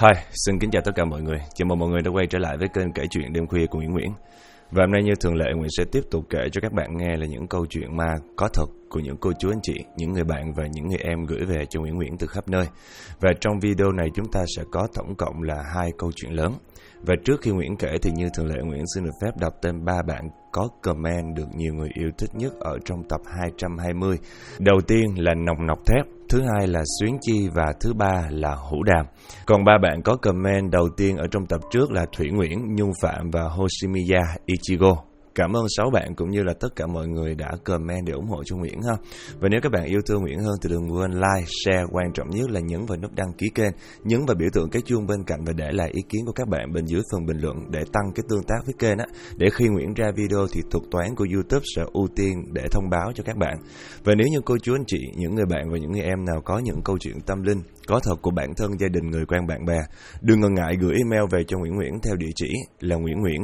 Hi, xin kính chào tất cả mọi người. Chào mừng mọi người đã quay trở lại với kênh kể chuyện đêm khuya của Nguyễn Nguyễn. Và hôm nay như thường lệ, Nguyễn sẽ tiếp tục kể cho các bạn nghe là những câu chuyện ma có thật của những cô chú anh chị, những người bạn và những người em gửi về cho Nguyễn Nguyễn từ khắp nơi. Và trong video này chúng ta sẽ có tổng cộng là 2 câu chuyện lớn. Và trước khi Nguyễn kể thì như thường lệ, Nguyễn xin được phép đọc tên 3 bạn có comment được nhiều người yêu thích nhất ở trong tập 220. Đầu tiên là Nòng Nọc Thép, thứ hai là Xuyến Chi và thứ ba là Hữu Đàm. Còn 3 bạn có comment đầu tiên ở trong tập trước là Thủy Nguyễn, Nhung Phạm và Hoshimiya Ichigo. Cảm ơn 6 bạn cũng như là tất cả mọi người đã comment để ủng hộ cho Nguyễn ha. Và nếu các bạn yêu thương Nguyễn hơn thì đừng quên like, share, quan trọng nhất là nhấn vào nút đăng ký kênh, nhấn vào biểu tượng cái chuông bên cạnh và để lại ý kiến của các bạn bên dưới phần bình luận để tăng cái tương tác với kênh á. Để khi Nguyễn ra video thì thuật toán của YouTube sẽ ưu tiên để thông báo cho các bạn. Và nếu như cô chú anh chị, những người bạn và những người em nào có những câu chuyện tâm linh có thật của bản thân, gia đình, người quen, bạn bè, đừng ngần ngại gửi email về cho Nguyễn Nguyễn theo địa chỉ là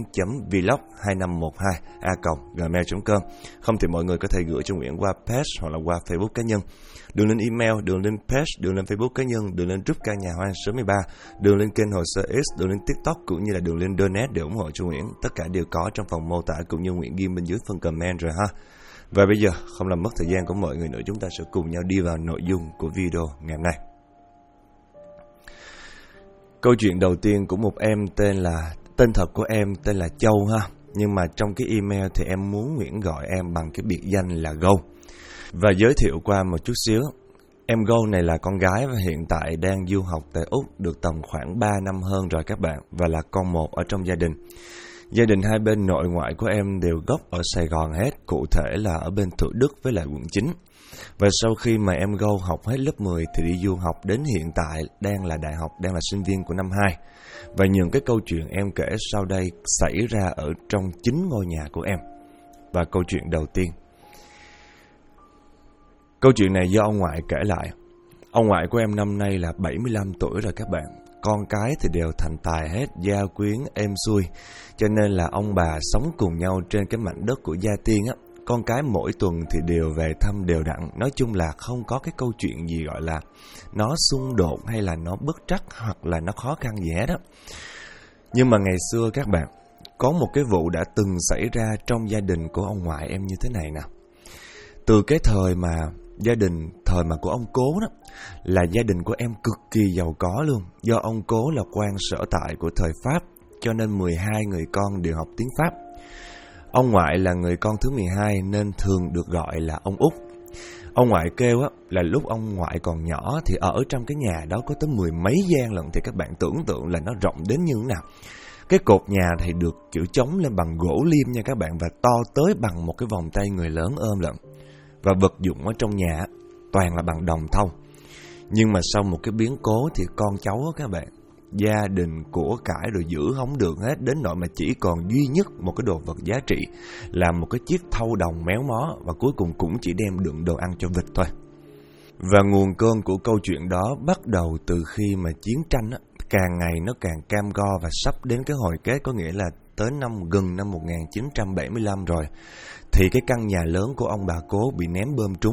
nguyennguyển.vlog2512a@gmail.com. Không thì mọi người có thể gửi cho Nguyễn qua page hoặc là qua Facebook cá nhân. Đường lên email, đường lên page, đường lên Facebook cá nhân, đường lên group căn nhà hoang số 13, đường lên kênh Hồ Sơ X, đường lên TikTok cũng như là đường lên donate để ủng hộ cho Nguyễn. Tất cả đều có trong phần mô tả cũng như Nguyễn ghi bên dưới phần comment rồi ha. Và bây giờ không làm mất thời gian của mọi người nữa, chúng ta sẽ cùng nhau đi vào nội dung của video ngày hôm nay. Câu chuyện đầu tiên của một em tên thật của em tên là Châu ha. Nhưng mà trong cái email thì em muốn Nguyễn gọi em bằng cái biệt danh là Gâu. Và giới thiệu qua một chút xíu. Em Gâu này là con gái và hiện tại đang du học tại Úc được tầm khoảng 3 năm hơn rồi các bạn. Và là con một ở trong gia đình. Gia đình hai bên nội ngoại của em đều gốc ở Sài Gòn hết, cụ thể là ở bên Thủ Đức với lại quận 9. Và sau khi mà em Gâu học hết lớp 10 thì đi du học đến hiện tại đang là đại học, đang là sinh viên của năm 2. Và những cái câu chuyện em kể sau đây xảy ra ở trong chính ngôi nhà của em. Và câu chuyện đầu tiên. Câu chuyện này do ông ngoại kể lại. Ông ngoại của em năm nay là 75 tuổi rồi các bạn. Con cái thì đều thành tài hết, gia quyến êm xuôi. Cho nên là ông bà sống cùng nhau trên cái mảnh đất của gia tiên á. Con cái mỗi tuần thì đều về thăm đều đặn. Nói chung là không có cái câu chuyện gì gọi là nó xung đột hay là nó bất trắc hoặc là nó khó khăn gì hết á. Nhưng mà ngày xưa các bạn, có một cái vụ đã từng xảy ra trong gia đình của ông ngoại em như thế này nè. Từ cái thời mà của ông Cố đó, là gia đình của em cực kỳ giàu có luôn. Do ông Cố là quan sở tại của thời Pháp, cho nên 12 người con đều học tiếng Pháp. Ông ngoại là người con thứ 12 nên thường được gọi là ông Út. Ông ngoại kêu á, là lúc ông ngoại còn nhỏ thì ở trong cái nhà đó có tới 10 mấy gian lận. Thì các bạn tưởng tượng là nó rộng đến như thế nào. Cái cột nhà thì được kiểu chống lên bằng gỗ liêm nha các bạn, và to tới bằng một cái vòng tay người lớn ôm lận. Và vật dụng ở trong nhà toàn là bằng đồng thau. Nhưng mà sau một cái biến cố thì con cháu á các bạn, gia đình của cải rồi giữ không được hết, đến nỗi mà chỉ còn duy nhất một cái đồ vật giá trị là một cái chiếc thau đồng méo mó, và cuối cùng cũng chỉ đem đựng đồ ăn cho vịt thôi. Và nguồn cơn của câu chuyện đó bắt đầu từ khi mà chiến tranh á, càng ngày nó càng cam go và sắp đến cái hồi kết, có nghĩa là tới gần năm 1975 rồi, thì cái căn nhà lớn của ông bà Cố bị ném bom trúng.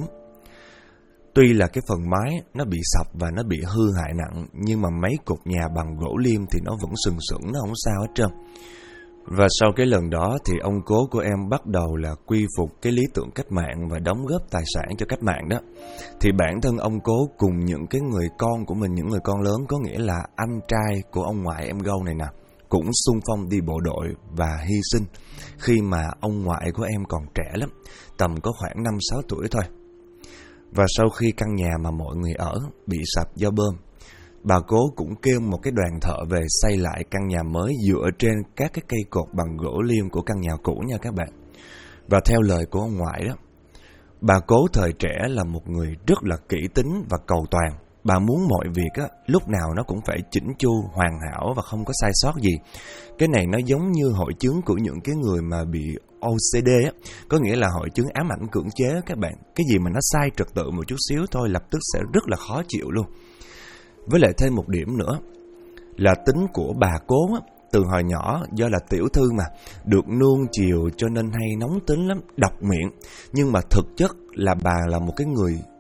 Tuy là cái phần mái nó bị sập và nó bị hư hại nặng, nhưng mà mấy cột nhà bằng gỗ liêm thì nó vẫn sừng sững, nó không sao hết trơn. Và sau cái lần đó thì ông Cố của em bắt đầu là quy phục cái lý tưởng cách mạng và đóng góp tài sản cho cách mạng đó. Thì bản thân ông Cố cùng những cái người con của mình, những người con lớn, có nghĩa là anh trai của ông ngoại em Gâu này nè, cũng xung phong đi bộ đội và hy sinh khi mà ông ngoại của em còn trẻ lắm, tầm có khoảng 5-6 tuổi thôi. Và sau khi căn nhà mà mọi người ở bị sập do bom, bà Cố cũng kêu một cái đoàn thợ về xây lại căn nhà mới dựa trên các cái cây cột bằng gỗ liêm của căn nhà cũ nha các bạn. Và theo lời của ông ngoại đó, bà Cố thời trẻ là một người rất là kỹ tính và cầu toàn. Bà muốn mọi việc á, lúc nào nó cũng phải chỉnh chu, hoàn hảo và không có sai sót gì. Cái này nó giống như hội chứng của những cái người mà bị OCD á, có nghĩa là hội chứng ám ảnh cưỡng chế các bạn. Cái gì mà nó sai trật tự một chút xíu thôi lập tức sẽ rất là khó chịu luôn. Với lại thêm một điểm nữa là tính của bà Cố á, từ hồi nhỏ do là tiểu thư mà, được nuông chiều cho nên hay nóng tính lắm, độc miệng. Nhưng mà thực chất là bà là một cái người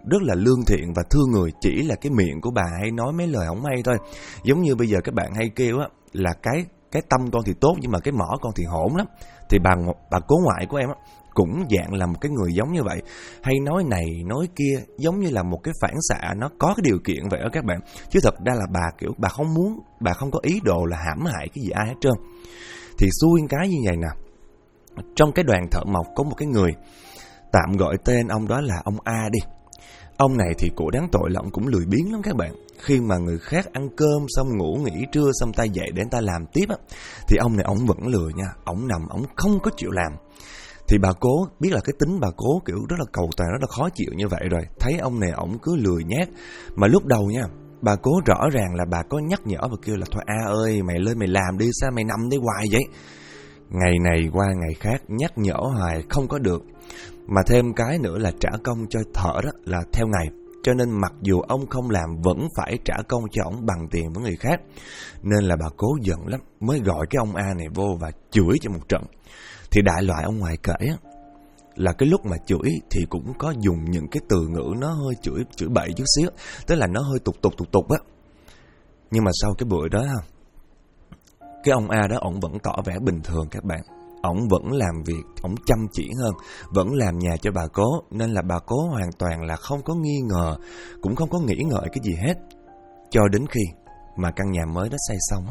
rất là lương thiện và thương người, chỉ là cái miệng của bà hay nói mấy lời không hay thôi. Giống như bây giờ các bạn hay kêu á, là cái tâm con thì tốt nhưng mà cái mỏ con thì hỗn lắm. Thì bà cố ngoại của em á, cũng dạng là một cái người giống như vậy, hay nói này nói kia, giống như là một cái phản xạ nó có cái điều kiện vậy đó các bạn. Chứ thật ra là bà kiểu bà không muốn, bà không có ý đồ là hãm hại cái gì ai hết trơn. Thì xui cái như vậy nè, trong cái đoàn thợ mộc có một cái người, tạm gọi tên ông đó là ông A đi. Ông này thì cổ đáng tội là ông cũng lười biếng lắm các bạn. Khi mà người khác ăn cơm xong ngủ nghỉ trưa xong ta dậy để ta làm tiếp á, thì ông này ông vẫn lười nha. Ông nằm ông không có chịu làm. Thì bà cố biết là cái tính bà cố kiểu rất là cầu toàn, rất là khó chịu như vậy rồi. Thấy ông này ông cứ lười nhác. Mà lúc đầu nha, bà cố rõ ràng là bà có nhắc nhở và kêu là thôi A ơi, mày lên mày làm đi, sao mày nằm đây hoài vậy? Ngày này qua ngày khác nhắc nhở hoài không có được. Mà thêm cái nữa là trả công cho thợ đó là theo ngày. Cho nên mặc dù ông không làm vẫn phải trả công cho ông bằng tiền với người khác. Nên là bà cố giận lắm, mới gọi cái ông A này vô và chửi cho một trận. Thì đại loại ông ngoại kể á, là cái lúc mà chửi thì cũng có dùng những cái từ ngữ nó hơi chửi bậy chút xíu. Tức là nó hơi tục á. Nhưng mà sau cái buổi đó ha, cái ông A đó ổng vẫn tỏ vẻ bình thường các bạn. Ổng vẫn làm việc, ổng chăm chỉ hơn, vẫn làm nhà cho bà cố. Nên là bà cố hoàn toàn là không có nghi ngờ, cũng không có nghĩ ngợi cái gì hết. Cho đến khi mà căn nhà mới đó xây xong á,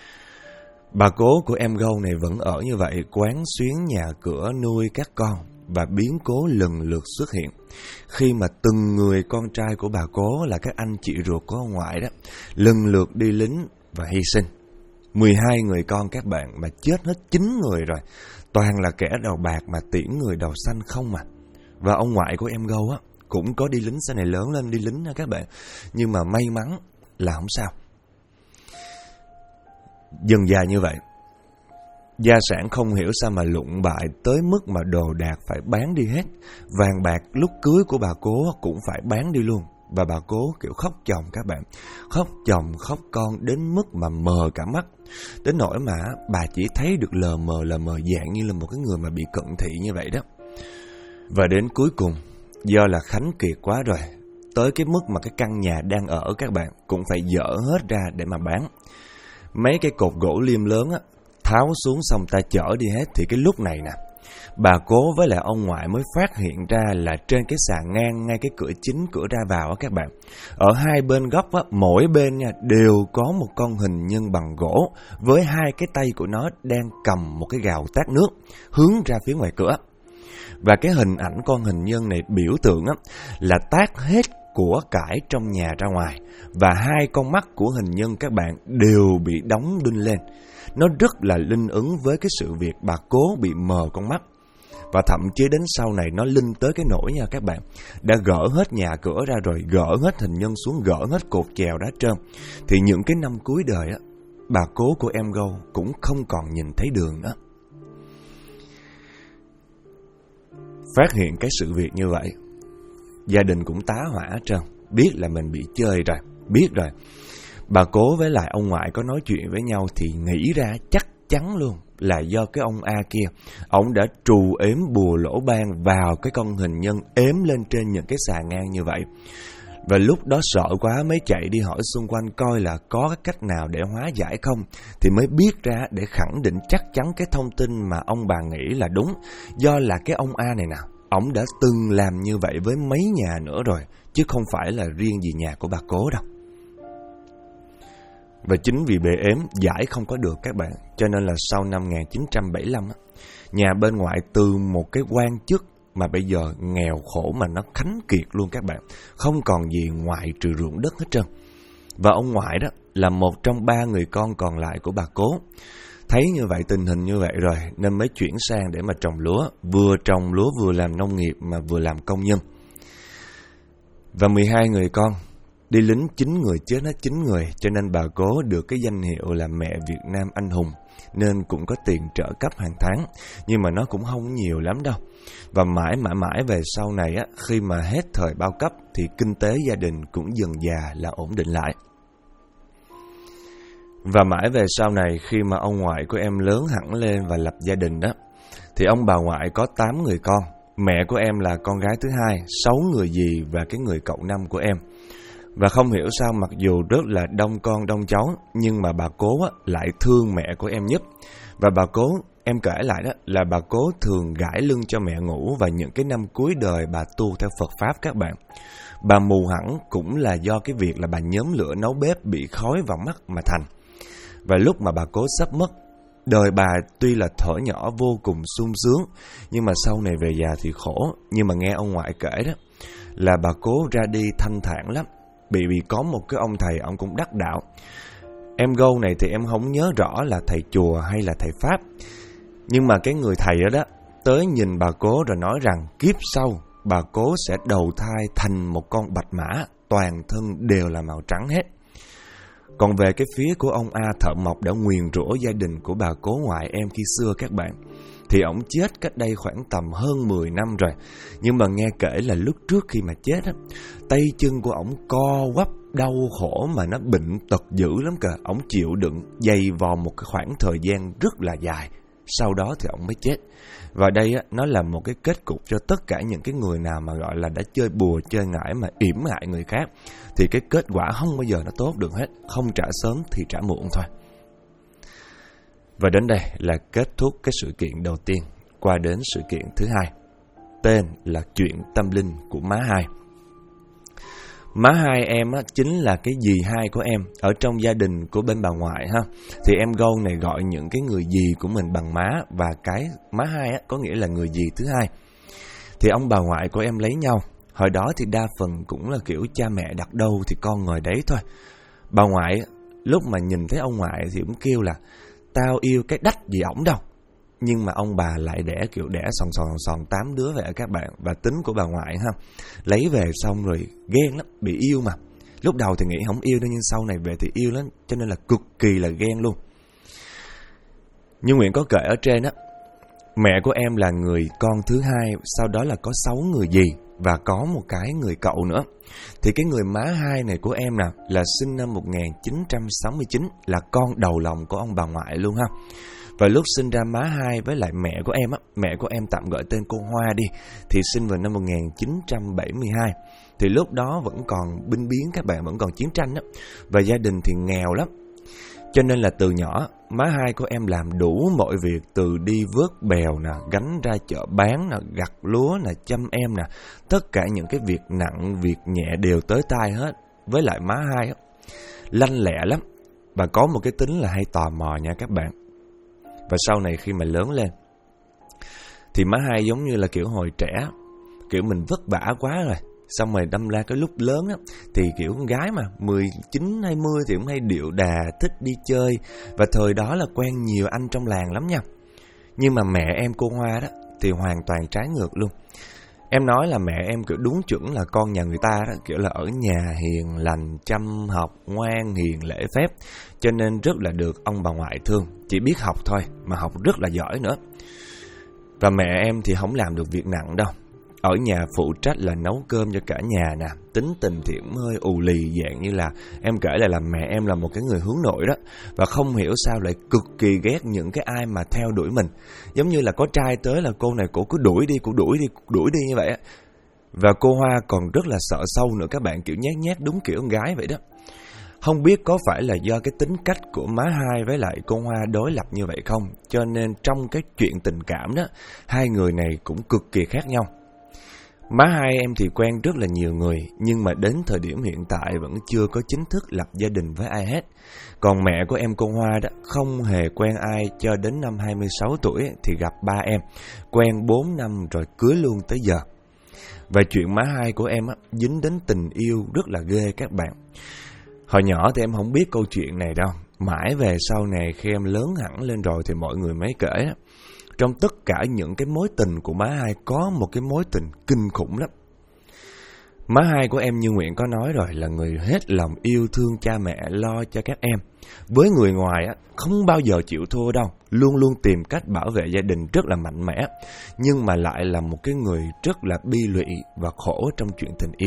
bà cố của em Gâu này vẫn ở như vậy, quán xuyến nhà cửa nuôi các con. Và biến cố lần lượt xuất hiện. Khi mà từng người con trai của bà cố là các anh chị ruột của ông ngoại đó, lần lượt đi lính và hy sinh. 12 người con các bạn mà chết hết 9 người rồi. Toàn là kẻ đầu bạc mà tiễn người đầu xanh không mà. Và ông ngoại của em Gâu á, cũng có đi lính, sau này lớn lên đi lính nha các bạn. Nhưng mà may mắn là không sao. Dần dài như vậy, gia sản không hiểu sao mà lụng bại tới mức mà đồ đạc phải bán đi hết. Vàng bạc lúc cưới của bà cố cũng phải bán đi luôn. Và bà cố kiểu khóc chồng các bạn. Khóc chồng khóc con đến mức mà mờ cả mắt. Đến nỗi mà bà chỉ thấy được lờ mờ dạng như là một cái người mà bị cận thị như vậy đó. Và đến cuối cùng, do là khánh kiệt quá rồi, tới cái mức mà cái căn nhà đang ở các bạn cũng phải dỡ hết ra để mà bán. Mấy cái cột gỗ liêm lớn á, tháo xuống xong ta chở đi hết. Thì cái lúc này nè, bà cố với lại ông ngoại mới phát hiện ra là trên cái sàn ngang ngay cái cửa chính, cửa ra vào á các bạn, ở hai bên góc á, mỗi bên nha đều có một con hình nhân bằng gỗ với hai cái tay của nó đang cầm một cái gào tát nước hướng ra phía ngoài cửa. Và cái hình ảnh con hình nhân này biểu tượng á, là tát hết của cải trong nhà ra ngoài. Và hai con mắt của hình nhân các bạn đều bị đóng đinh lên. Nó rất là linh ứng với cái sự việc bà cố bị mờ con mắt. Và thậm chí đến sau này nó linh tới cái nỗi nha các bạn, đã gỡ hết nhà cửa ra rồi, gỡ hết hình nhân xuống, gỡ hết cột chèo đá trơn. Thì những cái năm cuối đời á, bà cố của em Gâu cũng không còn nhìn thấy đường nữa. Phát hiện cái sự việc như vậy, gia đình cũng tá hỏa hết trơn. Biết là mình bị chơi rồi, biết rồi. Bà cố với lại ông ngoại có nói chuyện với nhau thì nghĩ ra chắc chắn luôn là do cái ông A kia, ông đã trù ếm bùa lỗ ban vào cái con hình nhân ếm lên trên những cái xà ngang như vậy. Và lúc đó sợ quá mới chạy đi hỏi xung quanh coi là có cái cách nào để hóa giải không. Thì mới biết ra để khẳng định chắc chắn cái thông tin mà ông bà nghĩ là đúng. Do là cái ông A này nè, ông đã từng làm như vậy với mấy nhà nữa rồi, chứ không phải là riêng gì nhà của bà cố đâu. Và chính vì bề ếm giải không có được các bạn, cho nên là sau năm 1975 nhà bên ngoại từ một cái quan chức mà bây giờ nghèo khổ mà nó khánh kiệt luôn các bạn, không còn gì ngoại trừ ruộng đất hết trơn. Và ông ngoại đó là một trong 3 người con còn lại của bà cố. Thấy như vậy, tình hình như vậy rồi, nên mới chuyển sang để mà trồng lúa. Vừa trồng lúa vừa làm nông nghiệp mà vừa làm công nhân. Và 12 người con, đi lính 9 người chết hết 9 người, cho nên bà cố được cái danh hiệu là mẹ Việt Nam anh hùng, nên cũng có tiền trợ cấp hàng tháng, nhưng mà nó cũng không nhiều lắm đâu. Và mãi về sau này á, khi mà hết thời bao cấp thì kinh tế gia đình cũng dần dà là ổn định lại. Và mãi về sau này, khi mà ông ngoại của em lớn hẳn lên và lập gia đình đó, thì ông bà ngoại có 8 người con, mẹ của em là con gái thứ hai, 6 người dì và cái người cậu năm của em. Và không hiểu sao mặc dù rất là đông con đông cháu, nhưng mà bà cố lại thương mẹ của em nhất. Và bà cố, em kể lại đó, là bà cố thường gãi lưng cho mẹ ngủ vào những cái năm cuối đời bà tu theo Phật Pháp các bạn. Bà mù hẳn cũng là do cái việc là bà nhóm lửa nấu bếp bị khói vào mắt mà thành. Và lúc mà bà cố sắp mất, đời bà tuy là thuở nhỏ vô cùng sung sướng, nhưng mà sau này về già thì khổ. Nhưng mà nghe ông ngoại kể đó, là bà cố ra đi thanh thản lắm, vì có một cái ông thầy, ông cũng đắc đạo. Em Gâu này thì em không nhớ rõ là thầy chùa hay là thầy Pháp, nhưng mà cái người thầy đó tới nhìn bà cố rồi nói rằng kiếp sau bà cố sẽ đầu thai thành một con bạch mã, toàn thân đều là màu trắng hết. Còn về cái phía của ông A thợ mộc đã nguyền rủa gia đình của bà cố ngoại em khi xưa các bạn, thì ổng chết cách đây khoảng tầm hơn 10 năm rồi. Nhưng mà nghe kể là lúc trước khi mà chết á, tay chân của ổng co quắp đau khổ mà nó bệnh tật dữ lắm kìa. Ổng chịu đựng dày vò một cái khoảng thời gian rất là dài, sau đó thì ổng mới chết. Và đây á, nó là một cái kết cục cho tất cả những cái người nào mà gọi là đã chơi bùa chơi ngải mà yểm hại người khác, thì cái kết quả không bao giờ nó tốt được hết. Không trả sớm thì trả muộn thôi. Và đến đây là kết thúc cái sự kiện đầu tiên. Qua đến sự kiện thứ hai, tên là chuyện tâm linh của má hai. Má hai em á, chính là cái dì hai của em ở trong gia đình của bên bà ngoại ha. Thì em Gâu này gọi những cái người dì của mình bằng má, và cái má hai á, có nghĩa là người dì thứ hai. Thì ông bà ngoại của em lấy nhau. Hồi đó thì đa phần cũng là kiểu cha mẹ đặt đâu thì con ngồi đấy thôi. Bà ngoại lúc mà nhìn thấy ông ngoại thì cũng kêu là tao yêu cái đách gì ổng đâu. Nhưng mà ông bà lại đẻ kiểu đẻ sòn 8 đứa vậy các bạn. Và tính của bà ngoại ha, lấy về xong rồi ghen lắm, bị yêu mà. Lúc đầu thì nghĩ không yêu đâu, nhưng sau này về thì yêu lắm, cho nên là cực kỳ là ghen luôn. Như Nguyễn có kể ở trên á, mẹ của em là người con thứ hai, sau đó là có 6 người dì và có một cái người cậu nữa. Thì cái người má hai này của em nè là sinh năm 1969, là con đầu lòng của ông bà ngoại luôn ha. Và lúc sinh ra má hai với lại mẹ của em á, mẹ của em tạm gọi tên cô Hoa đi, thì sinh vào năm 1972. Thì lúc đó vẫn còn binh biến các bạn, vẫn còn chiến tranh á, và gia đình thì nghèo lắm. Cho nên là từ nhỏ, má hai của em làm đủ mọi việc, từ đi vớt bèo nè, gánh ra chợ bán nè, gặt lúa nè, chăm em nè, tất cả những cái việc nặng, việc nhẹ đều tới tai hết. Với lại má hai á, lanh lẹ lắm, và có một cái tính là hay tò mò nha các bạn. Và sau này khi mà lớn lên, thì má hai giống như là kiểu hồi trẻ, kiểu mình vất vả quá rồi, xong rồi đâm ra cái lúc lớn á, thì kiểu con gái mà 19, 20 thì cũng hay điệu đà, thích đi chơi. Và thời đó là quen nhiều anh trong làng lắm nha. Nhưng mà mẹ em cô Hoa đó thì hoàn toàn trái ngược luôn. Em nói là mẹ em kiểu đúng chuẩn là con nhà người ta đó, kiểu là ở nhà hiền lành, chăm học, ngoan, hiền, lễ phép. Cho nên rất là được ông bà ngoại thương. Chỉ biết học thôi, mà học rất là giỏi nữa. Và mẹ em thì không làm được việc nặng đâu. Ở nhà phụ trách là nấu cơm cho cả nhà nè. Tính tình thì cũng hơi ù lì, dạng như là em kể lại là mẹ em là một cái người hướng nội đó. Và không hiểu sao lại cực kỳ ghét những cái ai mà theo đuổi mình. Giống như là có trai tới là cô này cổ cứ đuổi đi như vậy á. Và cô Hoa còn rất là sợ sâu nữa các bạn, kiểu nhát đúng kiểu con gái vậy đó. Không biết có phải là do cái tính cách của má hai với lại cô Hoa đối lập như vậy không, cho nên trong cái chuyện tình cảm đó, hai người này cũng cực kỳ khác nhau. Má hai em thì quen rất là nhiều người, nhưng mà đến thời điểm hiện tại vẫn chưa có chính thức lập gia đình với ai hết. Còn mẹ của em cô Hoa đó không hề quen ai cho đến năm 26 tuổi thì gặp ba em, quen 4 năm rồi cưới luôn tới giờ. Và chuyện má hai của em á, dính đến tình yêu rất là ghê các bạn. Hồi nhỏ thì em không biết câu chuyện này đâu, mãi về sau này khi em lớn hẳn lên rồi thì mọi người mới kể á. Trong tất cả những cái mối tình của má hai có một cái mối tình kinh khủng lắm. Má hai của em như Nguyễn có nói rồi, là người hết lòng yêu thương cha mẹ, lo cho các em. Với người ngoài á, không bao giờ chịu thua đâu, luôn luôn tìm cách bảo vệ gia đình rất là mạnh mẽ. Nhưng mà lại là một cái người rất là bi lụy và khổ trong chuyện tình yêu.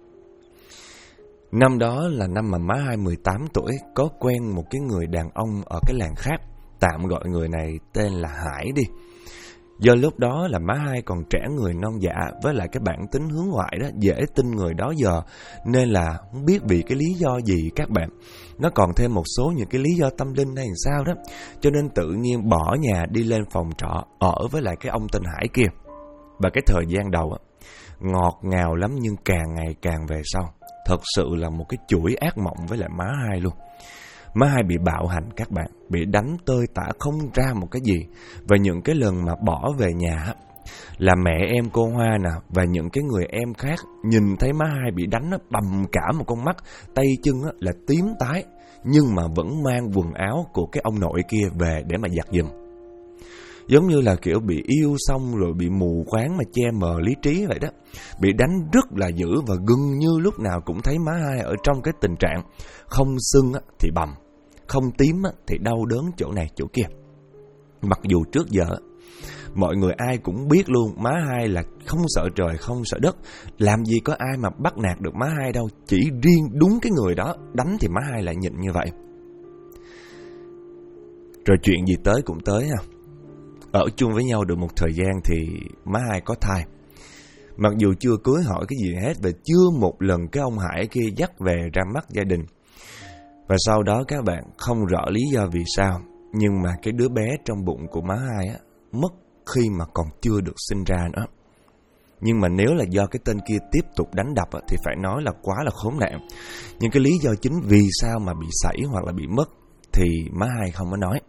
Năm đó là năm mà má hai 18 tuổi, có quen một cái người đàn ông ở cái làng khác. Tạm gọi người này tên là Hải đi. Do lúc đó là má Hai còn trẻ người non dạ, với lại cái bản tính hướng ngoại đó, dễ tin người đó giờ, nên là không biết vì cái lý do gì các bạn. Nó còn thêm một số những cái lý do tâm linh hay sao đó, cho nên tự nhiên bỏ nhà đi lên phòng trọ ở với lại cái ông tên Hải kia. Và cái thời gian đầu á, ngọt ngào lắm, nhưng càng ngày càng về sau, thật sự là một cái chuỗi ác mộng với lại má Hai luôn. Má Hai bị bạo hành các bạn, bị đánh tơi tả không ra một cái gì. Và những cái lần mà bỏ về nhà là mẹ em cô Hoa nè và những cái người em khác nhìn thấy má Hai bị đánh nó bầm cả một con mắt, tay chân là tím tái, nhưng mà vẫn mang quần áo của cái ông nội kia về để mà giặt giùm. Giống như là kiểu bị yêu xong rồi bị mù quáng mà che mờ lý trí vậy đó. Bị đánh rất là dữ và gần như lúc nào cũng thấy má Hai ở trong cái tình trạng không sưng thì bầm, không tím thì đau đớn chỗ này chỗ kia. Mặc dù trước giờ mọi người ai cũng biết luôn, má Hai là không sợ trời không sợ đất, làm gì có ai mà bắt nạt được má Hai đâu. Chỉ riêng đúng cái người đó đánh thì má Hai lại nhịn như vậy. Rồi chuyện gì tới cũng tới ha. Ở chung với nhau được một thời gian thì má Hai có thai. Mặc dù chưa cưới hỏi cái gì hết, và chưa một lần cái ông Hải kia dắt về ra mắt gia đình. Và sau đó các bạn không rõ lý do vì sao, nhưng mà cái đứa bé trong bụng của má Hai mất khi mà còn chưa được sinh ra nữa. Nhưng mà nếu là do cái tên kia tiếp tục đánh đập thì phải nói là quá là khốn nạn. Nhưng cái lý do chính vì sao mà bị sảy hoặc là bị mất thì má Hai không có nói.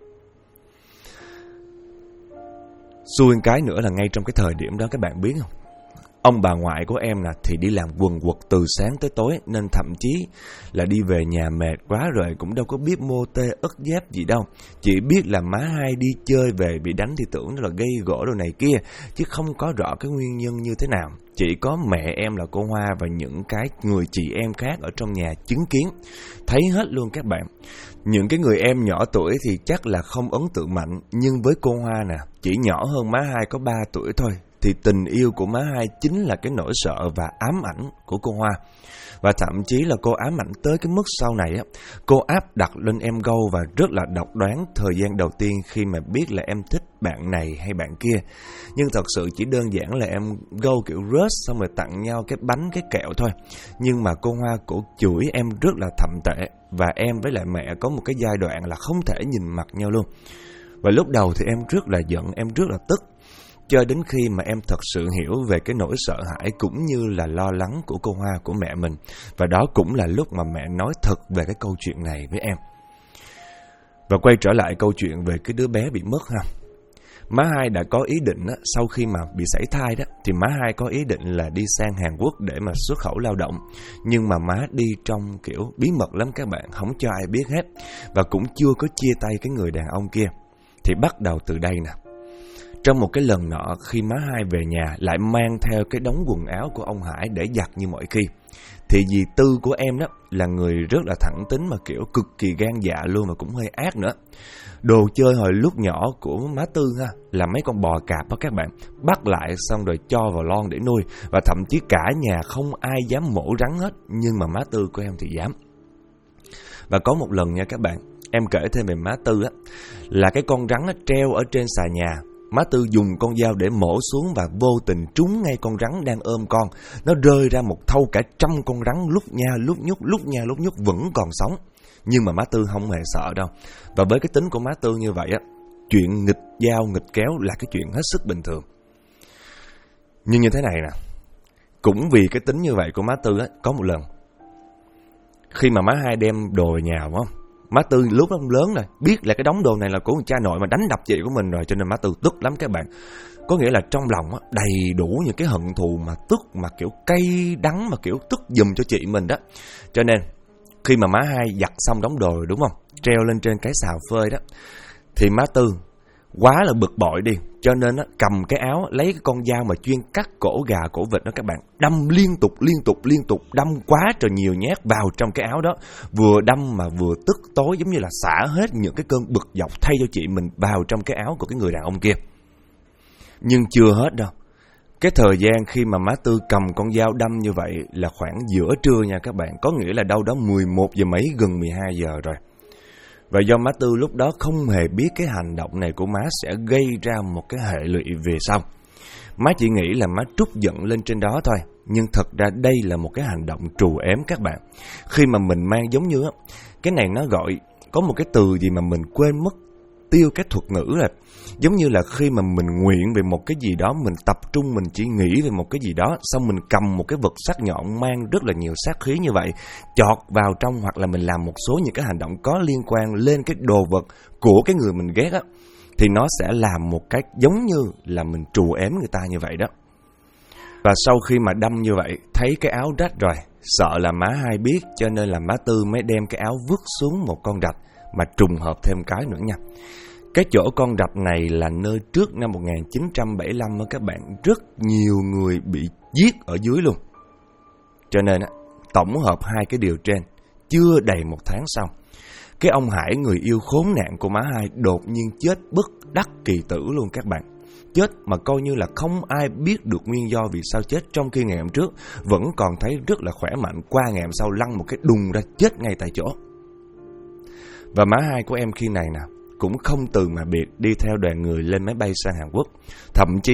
Xui cái nữa là ngay trong cái thời điểm đó các bạn biết không, ông bà ngoại của em thì đi làm quần quật từ sáng tới tối, nên thậm chí là đi về nhà mệt quá rồi cũng đâu có biết mô tê ức dép gì đâu. Chỉ biết là má Hai đi chơi về bị đánh thì tưởng là gây gỗ đồ này kia, chứ không có rõ cái nguyên nhân như thế nào. Chỉ có mẹ em là cô Hoa và những cái người chị em khác ở trong nhà chứng kiến, thấy hết luôn các bạn. Những cái người em nhỏ tuổi thì chắc là không ấn tượng mạnh, nhưng với cô Hoa chỉ nhỏ hơn má Hai có 3 tuổi thôi, thì tình yêu của má Hai chính là cái nỗi sợ và ám ảnh của cô Hoa. Và thậm chí là cô ám ảnh tới cái mức sau này cô áp đặt lên em Gâu và rất là độc đoán thời gian đầu tiên khi mà biết là em thích bạn này hay bạn kia. Nhưng thật sự chỉ đơn giản là em Gâu kiểu rush xong rồi tặng nhau cái bánh cái kẹo thôi. Nhưng mà cô Hoa cổ chửi em rất là thậm tệ, và em với lại mẹ có một cái giai đoạn là không thể nhìn mặt nhau luôn. Và lúc đầu thì em rất là giận, em rất là tức, cho đến khi mà em thật sự hiểu về cái nỗi sợ hãi cũng như là lo lắng của cô Hoa, của mẹ mình. Và đó cũng là lúc mà mẹ nói thật về cái câu chuyện này với em. Và quay trở lại câu chuyện về cái đứa bé bị mất ha. Má Hai đã có ý định sau khi mà bị sảy thai đó, thì má Hai có ý định là đi sang Hàn Quốc để mà xuất khẩu lao động. Nhưng mà má đi trong kiểu bí mật lắm các bạn, không cho ai biết hết. Và cũng chưa có chia tay cái người đàn ông kia. Thì bắt đầu từ đây trong một cái lần nọ, khi má Hai về nhà lại mang theo cái đống quần áo của ông Hải để giặt như mọi khi, thì dì Tư của em đó là người rất là thẳng tính mà kiểu cực kỳ gan dạ luôn, mà cũng hơi ác nữa. Đồ chơi hồi lúc nhỏ của má Tư là mấy con bò cạp đó các bạn, bắt lại xong rồi cho vào lon để nuôi, và thậm chí cả nhà không ai dám mổ rắn hết, nhưng mà má Tư của em thì dám. Và có một lần nha các bạn, em kể thêm về má Tư là cái con rắn treo ở trên xà nhà. Má Tư dùng con dao để mổ xuống và vô tình trúng ngay con rắn đang ôm con. Nó rơi ra một thau cả 100 con rắn, lúc nha lúc nhúc, lúc nha lúc nhúc, vẫn còn sống. Nhưng mà má Tư không hề sợ đâu. Và với cái tính của má Tư như vậy chuyện nghịch dao nghịch kéo là cái chuyện hết sức bình thường. Nhưng như thế này cũng vì cái tính như vậy của má Tư có một lần khi mà má Hai đem đồ về nhà, đúng không? Má Tư lúc đó lớn rồi, biết là cái đống đồ này là của cha nội mà đánh đập chị của mình rồi, cho nên má Tư tức lắm các bạn. Có nghĩa là trong lòng đầy đủ những cái hận thù mà tức, mà kiểu cay đắng, mà kiểu tức giùm cho chị mình đó. Cho nên khi mà má Hai giặt xong đống đồ rồi, đúng không, treo lên trên cái xào phơi đó, thì má Tư quá là bực bội đi, cho nên cầm cái áo, lấy cái con dao mà chuyên cắt cổ gà cổ vịt đó các bạn, đâm liên tục, đâm quá trời nhiều nhát vào trong cái áo đó, vừa đâm mà vừa tức tối, giống như là xả hết những cái cơn bực dọc thay cho chị mình vào trong cái áo của cái người đàn ông kia. Nhưng chưa hết đâu. Cái thời gian khi mà má Tư cầm con dao đâm như vậy là khoảng giữa trưa nha các bạn, có nghĩa là đâu đó 11 giờ mấy, gần 12 giờ rồi. Và do má Tư lúc đó không hề biết cái hành động này của má sẽ gây ra một cái hệ lụy về sau. Má chỉ nghĩ là má trút giận lên trên đó thôi. Nhưng thật ra đây là một cái hành động trù ém các bạn. Khi mà mình mang giống như cái này nó gọi, có một cái từ gì mà mình quên mất tiêu cái thuật ngữ rồi. Giống như là khi mà mình nguyện về một cái gì đó, mình tập trung, mình chỉ nghĩ về một cái gì đó, xong mình cầm một cái vật sắc nhọn mang rất là nhiều sát khí như vậy, chọt vào trong, hoặc là mình làm một số những cái hành động có liên quan lên cái đồ vật của cái người mình ghét á, thì nó sẽ làm một cách giống như là mình trù ém người ta như vậy đó. Và sau khi mà đâm như vậy, thấy cái áo rách rồi, sợ là má Hai biết, cho nên là má Tư mới đem cái áo vứt xuống một con rạch, mà trùng hợp thêm cái nữa nha. Cái chỗ con rạch này là nơi trước năm 1975 các bạn, rất nhiều người bị giết ở dưới luôn. Cho nên tổng hợp hai cái điều trên, chưa đầy một tháng sau, cái ông Hải, người yêu khốn nạn của má Hai, đột nhiên chết bất đắc kỳ tử luôn các bạn. Chết mà coi như là không ai biết được nguyên do vì sao chết, trong khi ngày hôm trước vẫn còn thấy rất là khỏe mạnh, qua ngày hôm sau lăn một cái đùng ra chết ngay tại chỗ. Và má Hai của em khi này nè cũng không từ mà biệt đi theo đoàn người lên máy bay sang Hàn Quốc. Thậm chí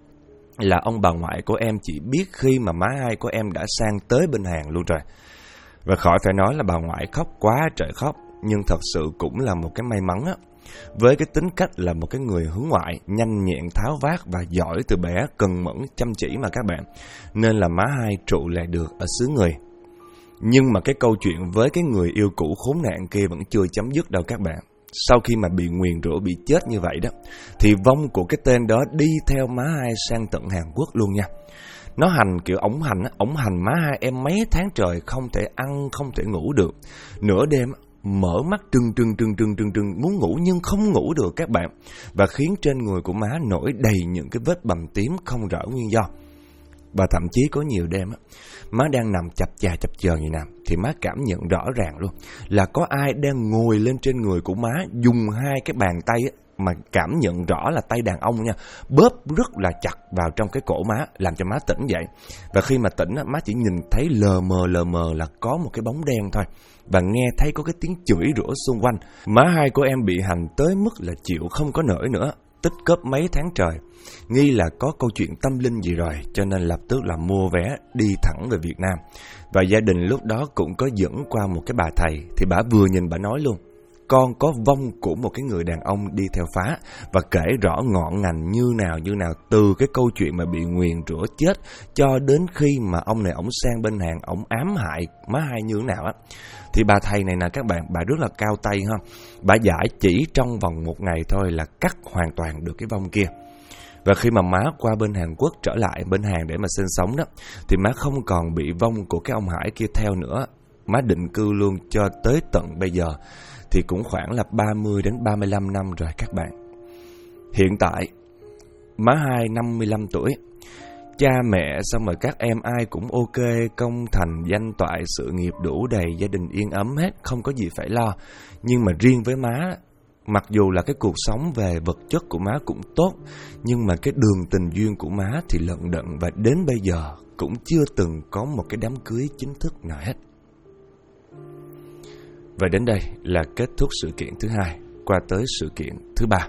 là ông bà ngoại của em chỉ biết khi mà má Hai của em đã sang tới bên Hàn luôn rồi. Và khỏi phải nói là bà ngoại khóc quá trời khóc. Nhưng thật sự cũng là một cái may mắn á. Với cái tính cách là một cái người hướng ngoại, nhanh nhẹn, tháo vát và giỏi từ bé, cần mẫn, chăm chỉ mà các bạn, nên là má Hai trụ lại được ở xứ người. Nhưng mà cái câu chuyện với cái người yêu cũ khốn nạn kia vẫn chưa chấm dứt đâu các bạn. Sau khi mà bị nguyền rủa, bị chết như vậy đó, thì vong của cái tên đó đi theo má Hai sang tận Hàn Quốc luôn nha. Nó hành kiểu ổng hành má Hai em mấy tháng trời, không thể ăn, không thể ngủ được. Nửa đêm mở mắt trừng muốn ngủ nhưng không ngủ được các bạn. Và khiến trên người của má nổi đầy những cái vết bầm tím không rõ nguyên do. Và thậm chí có nhiều đêm má đang nằm chập chờn như nào thì má cảm nhận rõ ràng luôn là có ai đang ngồi lên trên người của má, dùng hai cái bàn tay mà cảm nhận rõ là tay đàn ông nha, bóp rất là chặt vào trong cái cổ má, làm cho má tỉnh dậy. Và khi mà tỉnh má chỉ nhìn thấy lờ mờ là có một cái bóng đen thôi, và nghe thấy có cái tiếng chửi rủa xung quanh. Má Hai của em bị hành tới mức là chịu không có nổi nữa, tích cóp mấy tháng trời, nghi là có câu chuyện tâm linh gì rồi, cho nên lập tức là mua vé đi thẳng về Việt Nam. Và gia đình lúc đó cũng có dẫn qua một cái bà thầy, thì bà vừa nhìn bà nói luôn, con có vong của một cái người đàn ông đi theo phá, và kể rõ ngọn ngành như nào, từ cái câu chuyện mà bị nguyền rủa chết cho đến khi mà ông này ổng sang bên Hàn, ổng ám hại má Hai như thế nào á. Thì bà thầy này nè các bạn, bà rất là cao tay ha. Bà giải chỉ trong vòng một ngày thôi là cắt hoàn toàn được cái vong kia. Và khi mà má qua bên Hàn Quốc, trở lại bên Hàn để mà sinh sống đó, thì má không còn bị vong của cái ông Hải kia theo nữa. Má định cư luôn cho tới tận bây giờ, thì cũng khoảng là 30 đến 35 năm rồi các bạn. Hiện tại má Hai 55 tuổi, cha mẹ xong rồi các em ai cũng ok, công thành danh toại, sự nghiệp đủ đầy, gia đình yên ấm hết, không có gì phải lo. Nhưng mà riêng với má, mặc dù là cái cuộc sống về vật chất của má cũng tốt, nhưng mà cái đường tình duyên của má thì lận đận, và đến bây giờ cũng chưa từng có một cái đám cưới chính thức nào hết. Và đến đây là kết thúc sự kiện thứ hai, qua tới sự kiện thứ ba.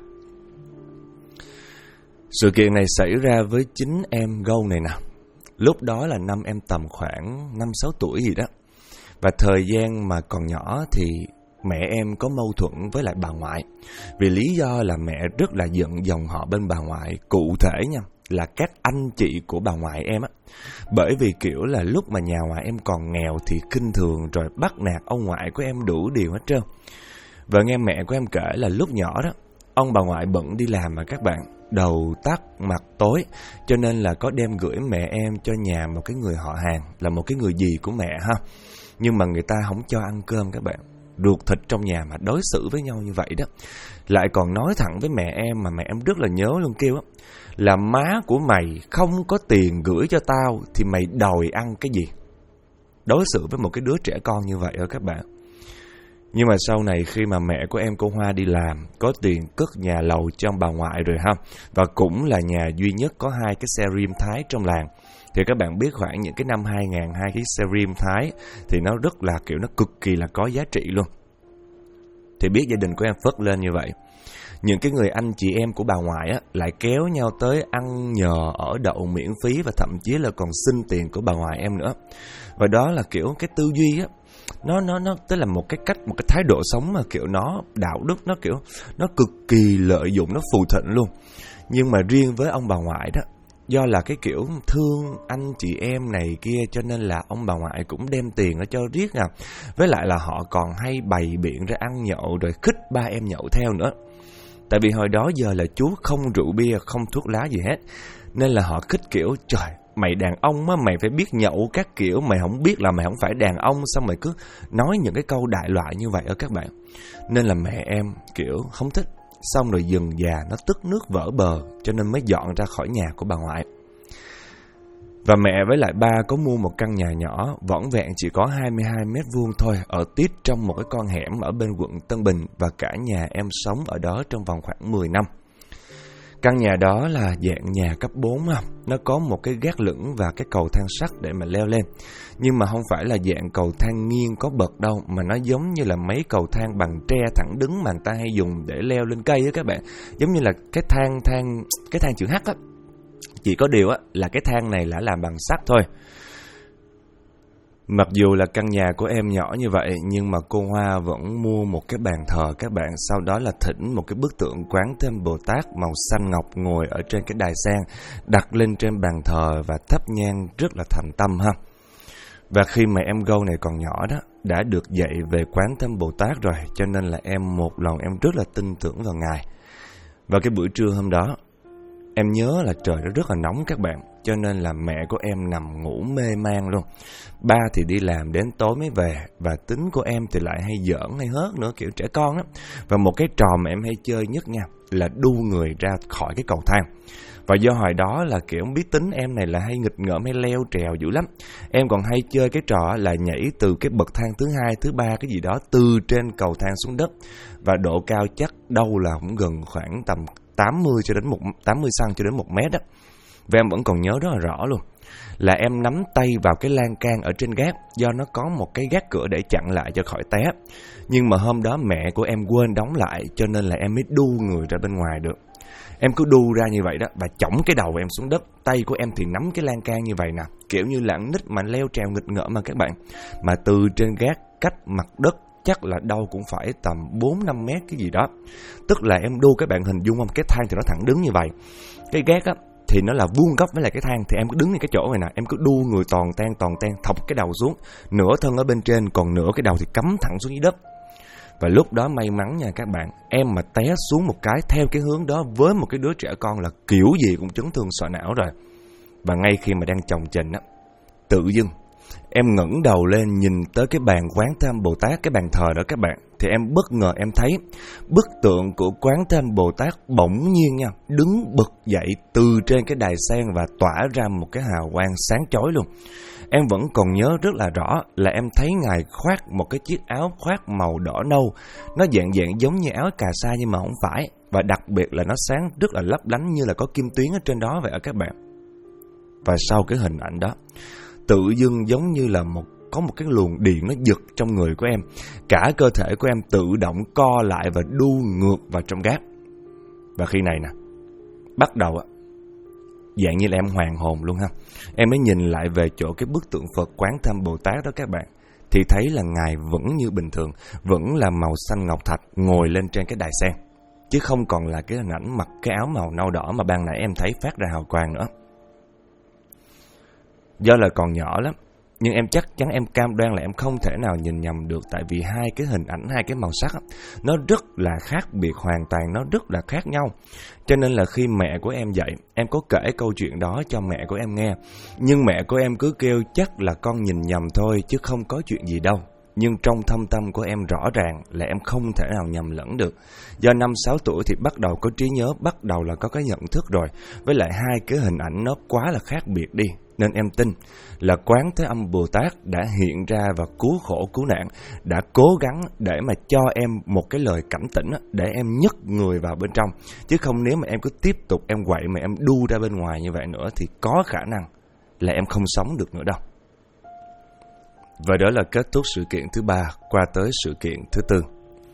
Sự kiện này xảy ra với chính em Gâu này nè. Lúc đó là năm em tầm khoảng 5-6 tuổi gì đó. Và thời gian mà còn nhỏ thì mẹ em có mâu thuẫn với lại bà ngoại. Vì lý do là mẹ rất là giận dòng họ bên bà ngoại, cụ thể nha, là các anh chị của bà ngoại em á. Bởi vì kiểu là lúc mà nhà ngoại em còn nghèo thì khinh thường rồi bắt nạt ông ngoại của em đủ điều hết trơn. Và nghe mẹ của em kể là lúc nhỏ đó, ông bà ngoại bận đi làm mà các bạn, đầu tắt mặt tối, cho nên là có đem gửi mẹ em cho nhà một cái người họ hàng, là một cái người dì của mẹ ha. Nhưng mà người ta không cho ăn cơm các bạn, ruột thịt trong nhà mà đối xử với nhau như vậy đó. Lại còn nói thẳng với mẹ em, mà mẹ em rất là nhớ luôn, kêu á là má của mày không có tiền gửi cho tao thì mày đòi ăn cái gì. Đối xử với một cái đứa trẻ con như vậy đó các bạn. Nhưng mà sau này khi mà mẹ của em cô Hoa đi làm, có tiền cất nhà lầu cho bà ngoại rồi ha, và cũng là nhà duy nhất có 2 cái xe rim Thái trong làng. Thì các bạn biết khoảng những cái năm 2000, 2 cái xe rim Thái thì nó rất là kiểu nó cực kỳ là có giá trị luôn. thì biết gia đình của em phất lên như vậy. Những cái người anh chị em của bà ngoại á, lại kéo nhau tới ăn nhờ ở đậu miễn phí và thậm chí là còn xin tiền của bà ngoại em nữa. Và đó là kiểu cái tư duy á, nó tức là một cái cách, một cái thái độ sống mà kiểu nó đạo đức, nó kiểu nó cực kỳ lợi dụng, nó phù thịnh luôn. Nhưng mà riêng với ông bà ngoại đó, do là cái kiểu thương anh chị em này kia, cho nên là ông bà ngoại cũng đem tiền nó cho riết à. Với lại là họ còn hay bày biện ra ăn nhậu rồi khích ba em nhậu theo nữa. Tại vì hồi đó giờ là chú không rượu bia, không thuốc lá gì hết, nên là họ khích kiểu trời, mày đàn ông á, mày phải biết nhậu các kiểu, mày không biết là mày không phải đàn ông, xong mày cứ nói những cái câu đại loại như vậy ở các bạn. Nên là mẹ em kiểu không thích. Xong rồi dần già nó tức nước vỡ bờ, cho nên mới dọn ra khỏi nhà của bà ngoại. Và mẹ với lại ba có mua một căn nhà nhỏ, vỏn vẹn chỉ có 22 mét vuông thôi, ở tít trong một cái con hẻm ở bên quận Tân Bình, và cả nhà em sống ở đó trong vòng khoảng 10 năm. Căn nhà đó là dạng nhà cấp 4 mà, nó có một cái gác lửng và cái cầu thang sắt để mà leo lên. Nhưng mà không phải là dạng cầu thang nghiêng có bậc đâu, mà nó giống như là mấy cầu thang bằng tre thẳng đứng mà người ta hay dùng để leo lên cây á các bạn. Giống như là cái thang chữ H á. Chỉ có điều á là cái thang này là làm bằng sắt thôi. Mặc dù là căn nhà của em nhỏ như vậy, nhưng mà cô Hoa vẫn mua một cái bàn thờ các bạn. Sau đó là thỉnh một cái bức tượng Quán Thế Âm Bồ Tát màu xanh ngọc ngồi ở trên cái đài sen, đặt lên trên bàn thờ và thắp nhang rất là thành tâm ha. Và khi mà em Gâu này còn nhỏ đó, đã được dạy về Quán Thế Âm Bồ Tát rồi, cho nên là em một lòng em rất là tin tưởng vào Ngài. Và cái buổi trưa hôm đó, em nhớ là trời nó rất là nóng các bạn, cho nên là mẹ của em nằm ngủ mê man luôn. Ba thì đi làm đến tối mới về, và tính của em thì lại hay giỡn hay hớt nữa, kiểu trẻ con á. Và một cái trò mà em hay chơi nhất nha, là đu người ra khỏi cái cầu thang. Và do hồi đó là kiểu biết tính em này là hay nghịch ngợm, hay leo trèo dữ lắm. Em còn hay chơi cái trò là nhảy từ cái bậc thang thứ 2, thứ 3 cái gì đó, từ trên cầu thang xuống đất. Và độ cao chắc đâu là cũng gần khoảng tầm 80 cm cho đến 1 mét đó. Và em vẫn còn nhớ rất là rõ luôn, là em nắm tay vào cái lan can ở trên gác, do nó có một cái gác cửa để chặn lại cho khỏi té. Nhưng mà hôm đó mẹ của em quên đóng lại, cho nên là em mới đu người ra bên ngoài được. Em cứ đu ra như vậy đó, và chổng cái đầu em xuống đất. Tay của em thì nắm cái lan can như vậy nè, kiểu như là nít mà leo trèo nghịch ngợm mà các bạn. Mà từ trên gác cách mặt đất chắc là đâu cũng phải tầm 4-5 mét cái gì đó. Tức là em đu, các bạn hình dung không, cái thang thì nó thẳng đứng như vậy, cái gác á thì nó là vuông góc với lại cái thang. Thì em cứ đứng ở cái chỗ này nè, em cứ đu người toàn ten thọc cái đầu xuống, nửa thân ở bên trên, còn nửa cái đầu thì cắm thẳng xuống dưới đất. Và lúc đó may mắn nha các bạn, em mà té xuống một cái theo cái hướng đó với một cái đứa trẻ con là kiểu gì cũng chấn thương sọ não rồi. Và ngay khi mà đang chồng trình á, tự dưng em ngẩng đầu lên nhìn tới cái bàn Quán Thế Âm Bồ Tát, cái bàn thờ đó các bạn, thì em bất ngờ em thấy bức tượng của Quán Thế Âm Bồ Tát bỗng nhiên nha, đứng bật dậy từ trên cái đài sen và tỏa ra một cái hào quang sáng chói luôn. Em vẫn còn nhớ rất là rõ là em thấy Ngài khoác một cái chiếc áo khoác màu đỏ nâu, nó dạng giống như áo cà sa nhưng mà không phải, và đặc biệt là nó sáng rất là lấp lánh như là có kim tuyến ở trên đó vậy ở các bạn. Và sau cái hình ảnh đó, tự dưng giống như là có một cái luồng điện nó giật trong người của em. Cả cơ thể của em tự động co lại và đu ngược vào trong gác. Và khi này nè, bắt đầu dạng như là em hoàn hồn luôn ha. Em mới nhìn lại về chỗ cái bức tượng Phật Quán Thế Âm Bồ Tát đó các bạn, thì thấy là Ngài vẫn như bình thường, vẫn là màu xanh ngọc thạch ngồi lên trên cái đài sen, chứ không còn là cái hình ảnh mặc cái áo màu nâu đỏ mà ban nãy em thấy phát ra hào quang nữa. Do là còn nhỏ lắm, nhưng em chắc chắn, em cam đoan là em không thể nào nhìn nhầm được. Tại vì hai cái hình ảnh, hai cái màu sắc nó rất là khác biệt hoàn toàn, nó rất là khác nhau. Cho nên là khi mẹ của em dậy, em có kể câu chuyện đó cho mẹ của em nghe. Nhưng mẹ của em cứ kêu chắc là con nhìn nhầm thôi, chứ không có chuyện gì đâu. Nhưng trong thâm tâm của em rõ ràng là em không thể nào nhầm lẫn được. Do 5-6 tuổi thì bắt đầu có trí nhớ, bắt đầu là có cái nhận thức rồi. Với lại hai cái hình ảnh nó quá là khác biệt đi, nên em tin là Quán Thế Âm Bồ Tát đã hiện ra và cứu khổ cứu nạn, đã cố gắng để mà cho em một cái lời cảnh tỉnh, để em nhấc người vào bên trong. Chứ không nếu mà em cứ tiếp tục em quậy mà em đu ra bên ngoài như vậy nữa, thì có khả năng là em không sống được nữa đâu. Và đó là kết thúc sự kiện thứ 3, qua tới sự kiện thứ 4.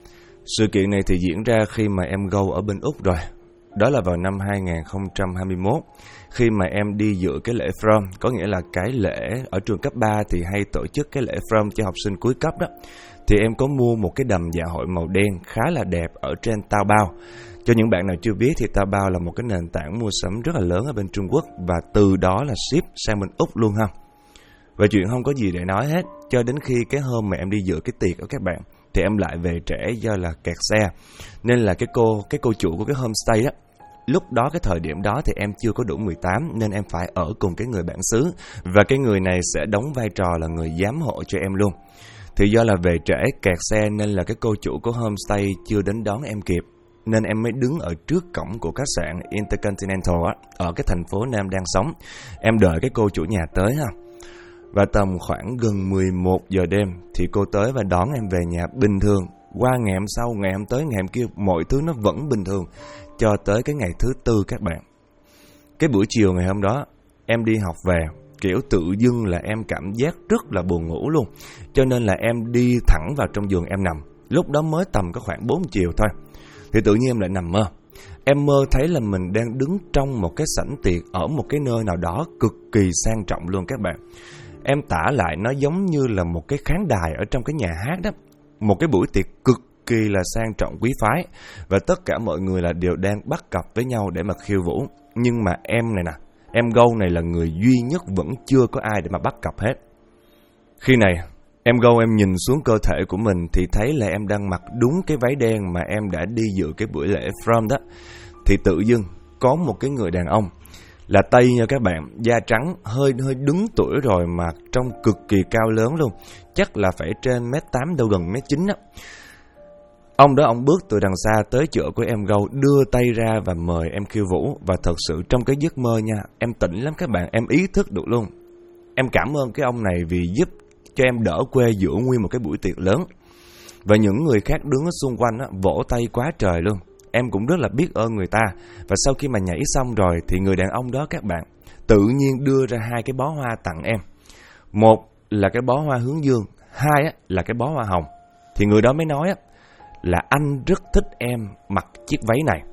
Sự kiện này thì diễn ra khi mà em Go ở bên Úc rồi. Đó là vào năm 2021, khi mà em đi dự cái lễ prom, có nghĩa là cái lễ ở trường cấp 3 thì hay tổ chức cái lễ prom cho học sinh cuối cấp đó. Thì em có mua một cái đầm dạ hội màu đen khá là đẹp ở trên Taobao. Cho những bạn nào chưa biết thì Taobao là một cái nền tảng mua sắm rất là lớn ở bên Trung Quốc, và từ đó là ship sang bên Úc luôn ha. Và chuyện không có gì để nói hết, cho đến khi cái hôm mà em đi dự cái tiệc ở các bạn, thì em lại về trễ do là kẹt xe. Nên là cái cô chủ của cái homestay đó, lúc đó cái thời điểm đó thì em chưa có đủ 18, nên em phải ở cùng cái người bản xứ, và cái người này sẽ đóng vai trò là người giám hộ cho em luôn. Thì do là về trễ kẹt xe nên là cái cô chủ của homestay chưa đến đón em kịp, nên em mới đứng ở trước cổng của khách sạn Intercontinental á, ở cái thành phố Nam đang sống. Em đợi cái cô chủ nhà tới ha. Và tầm khoảng gần 11 giờ đêm thì cô tới và đón em về nhà bình thường. Qua ngày hôm sau, ngày hôm tới, ngày hôm kia, mọi thứ nó vẫn bình thường cho tới cái ngày thứ tư các bạn. Cái buổi chiều ngày hôm đó, em đi học về, kiểu tự dưng là em cảm giác rất là buồn ngủ luôn. Cho nên là em đi thẳng vào trong giường em nằm. Lúc đó mới tầm có khoảng 4 chiều thôi. Thì tự nhiên em lại nằm mơ. Em mơ thấy là mình đang đứng trong một cái sảnh tiệc ở một cái nơi nào đó cực kỳ sang trọng luôn các bạn. Em tả lại nó giống như là một cái khán đài ở trong cái nhà hát đó. Một cái buổi tiệc cực kỳ là sang trọng quý phái. Và tất cả mọi người là đều đang bắt cặp với nhau để mà khiêu vũ. Nhưng mà em này nè, em Go này là người duy nhất vẫn chưa có ai để mà bắt cặp hết. Khi này, em Go em nhìn xuống cơ thể của mình thì thấy là em đang mặc đúng cái váy đen mà em đã đi dự cái buổi lễ prom đó. Thì tự dưng có một cái người đàn ông, là Tây nha các bạn, da trắng, hơi đứng tuổi rồi mà trông cực kỳ cao lớn luôn. Chắc là phải trên 1m8 đâu gần 1m9 á. Ông đó ông bước từ đằng xa tới chỗ của em Go, đưa tay ra và mời em khiêu vũ. Và thật sự trong cái giấc mơ nha, em tỉnh lắm các bạn, em ý thức được luôn. Em cảm ơn cái ông này vì giúp cho em đỡ quê giữa nguyên một cái buổi tiệc lớn. Và những người khác đứng ở xung quanh á, vỗ tay quá trời luôn. Em cũng rất là biết ơn người ta. Và sau khi mà nhảy xong rồi thì người đàn ông đó các bạn tự nhiên đưa ra 2 cái bó hoa tặng em. Một là cái bó hoa hướng dương, 2 á, là cái bó hoa hồng. Thì người đó mới nói á, là anh rất thích em mặc chiếc váy này.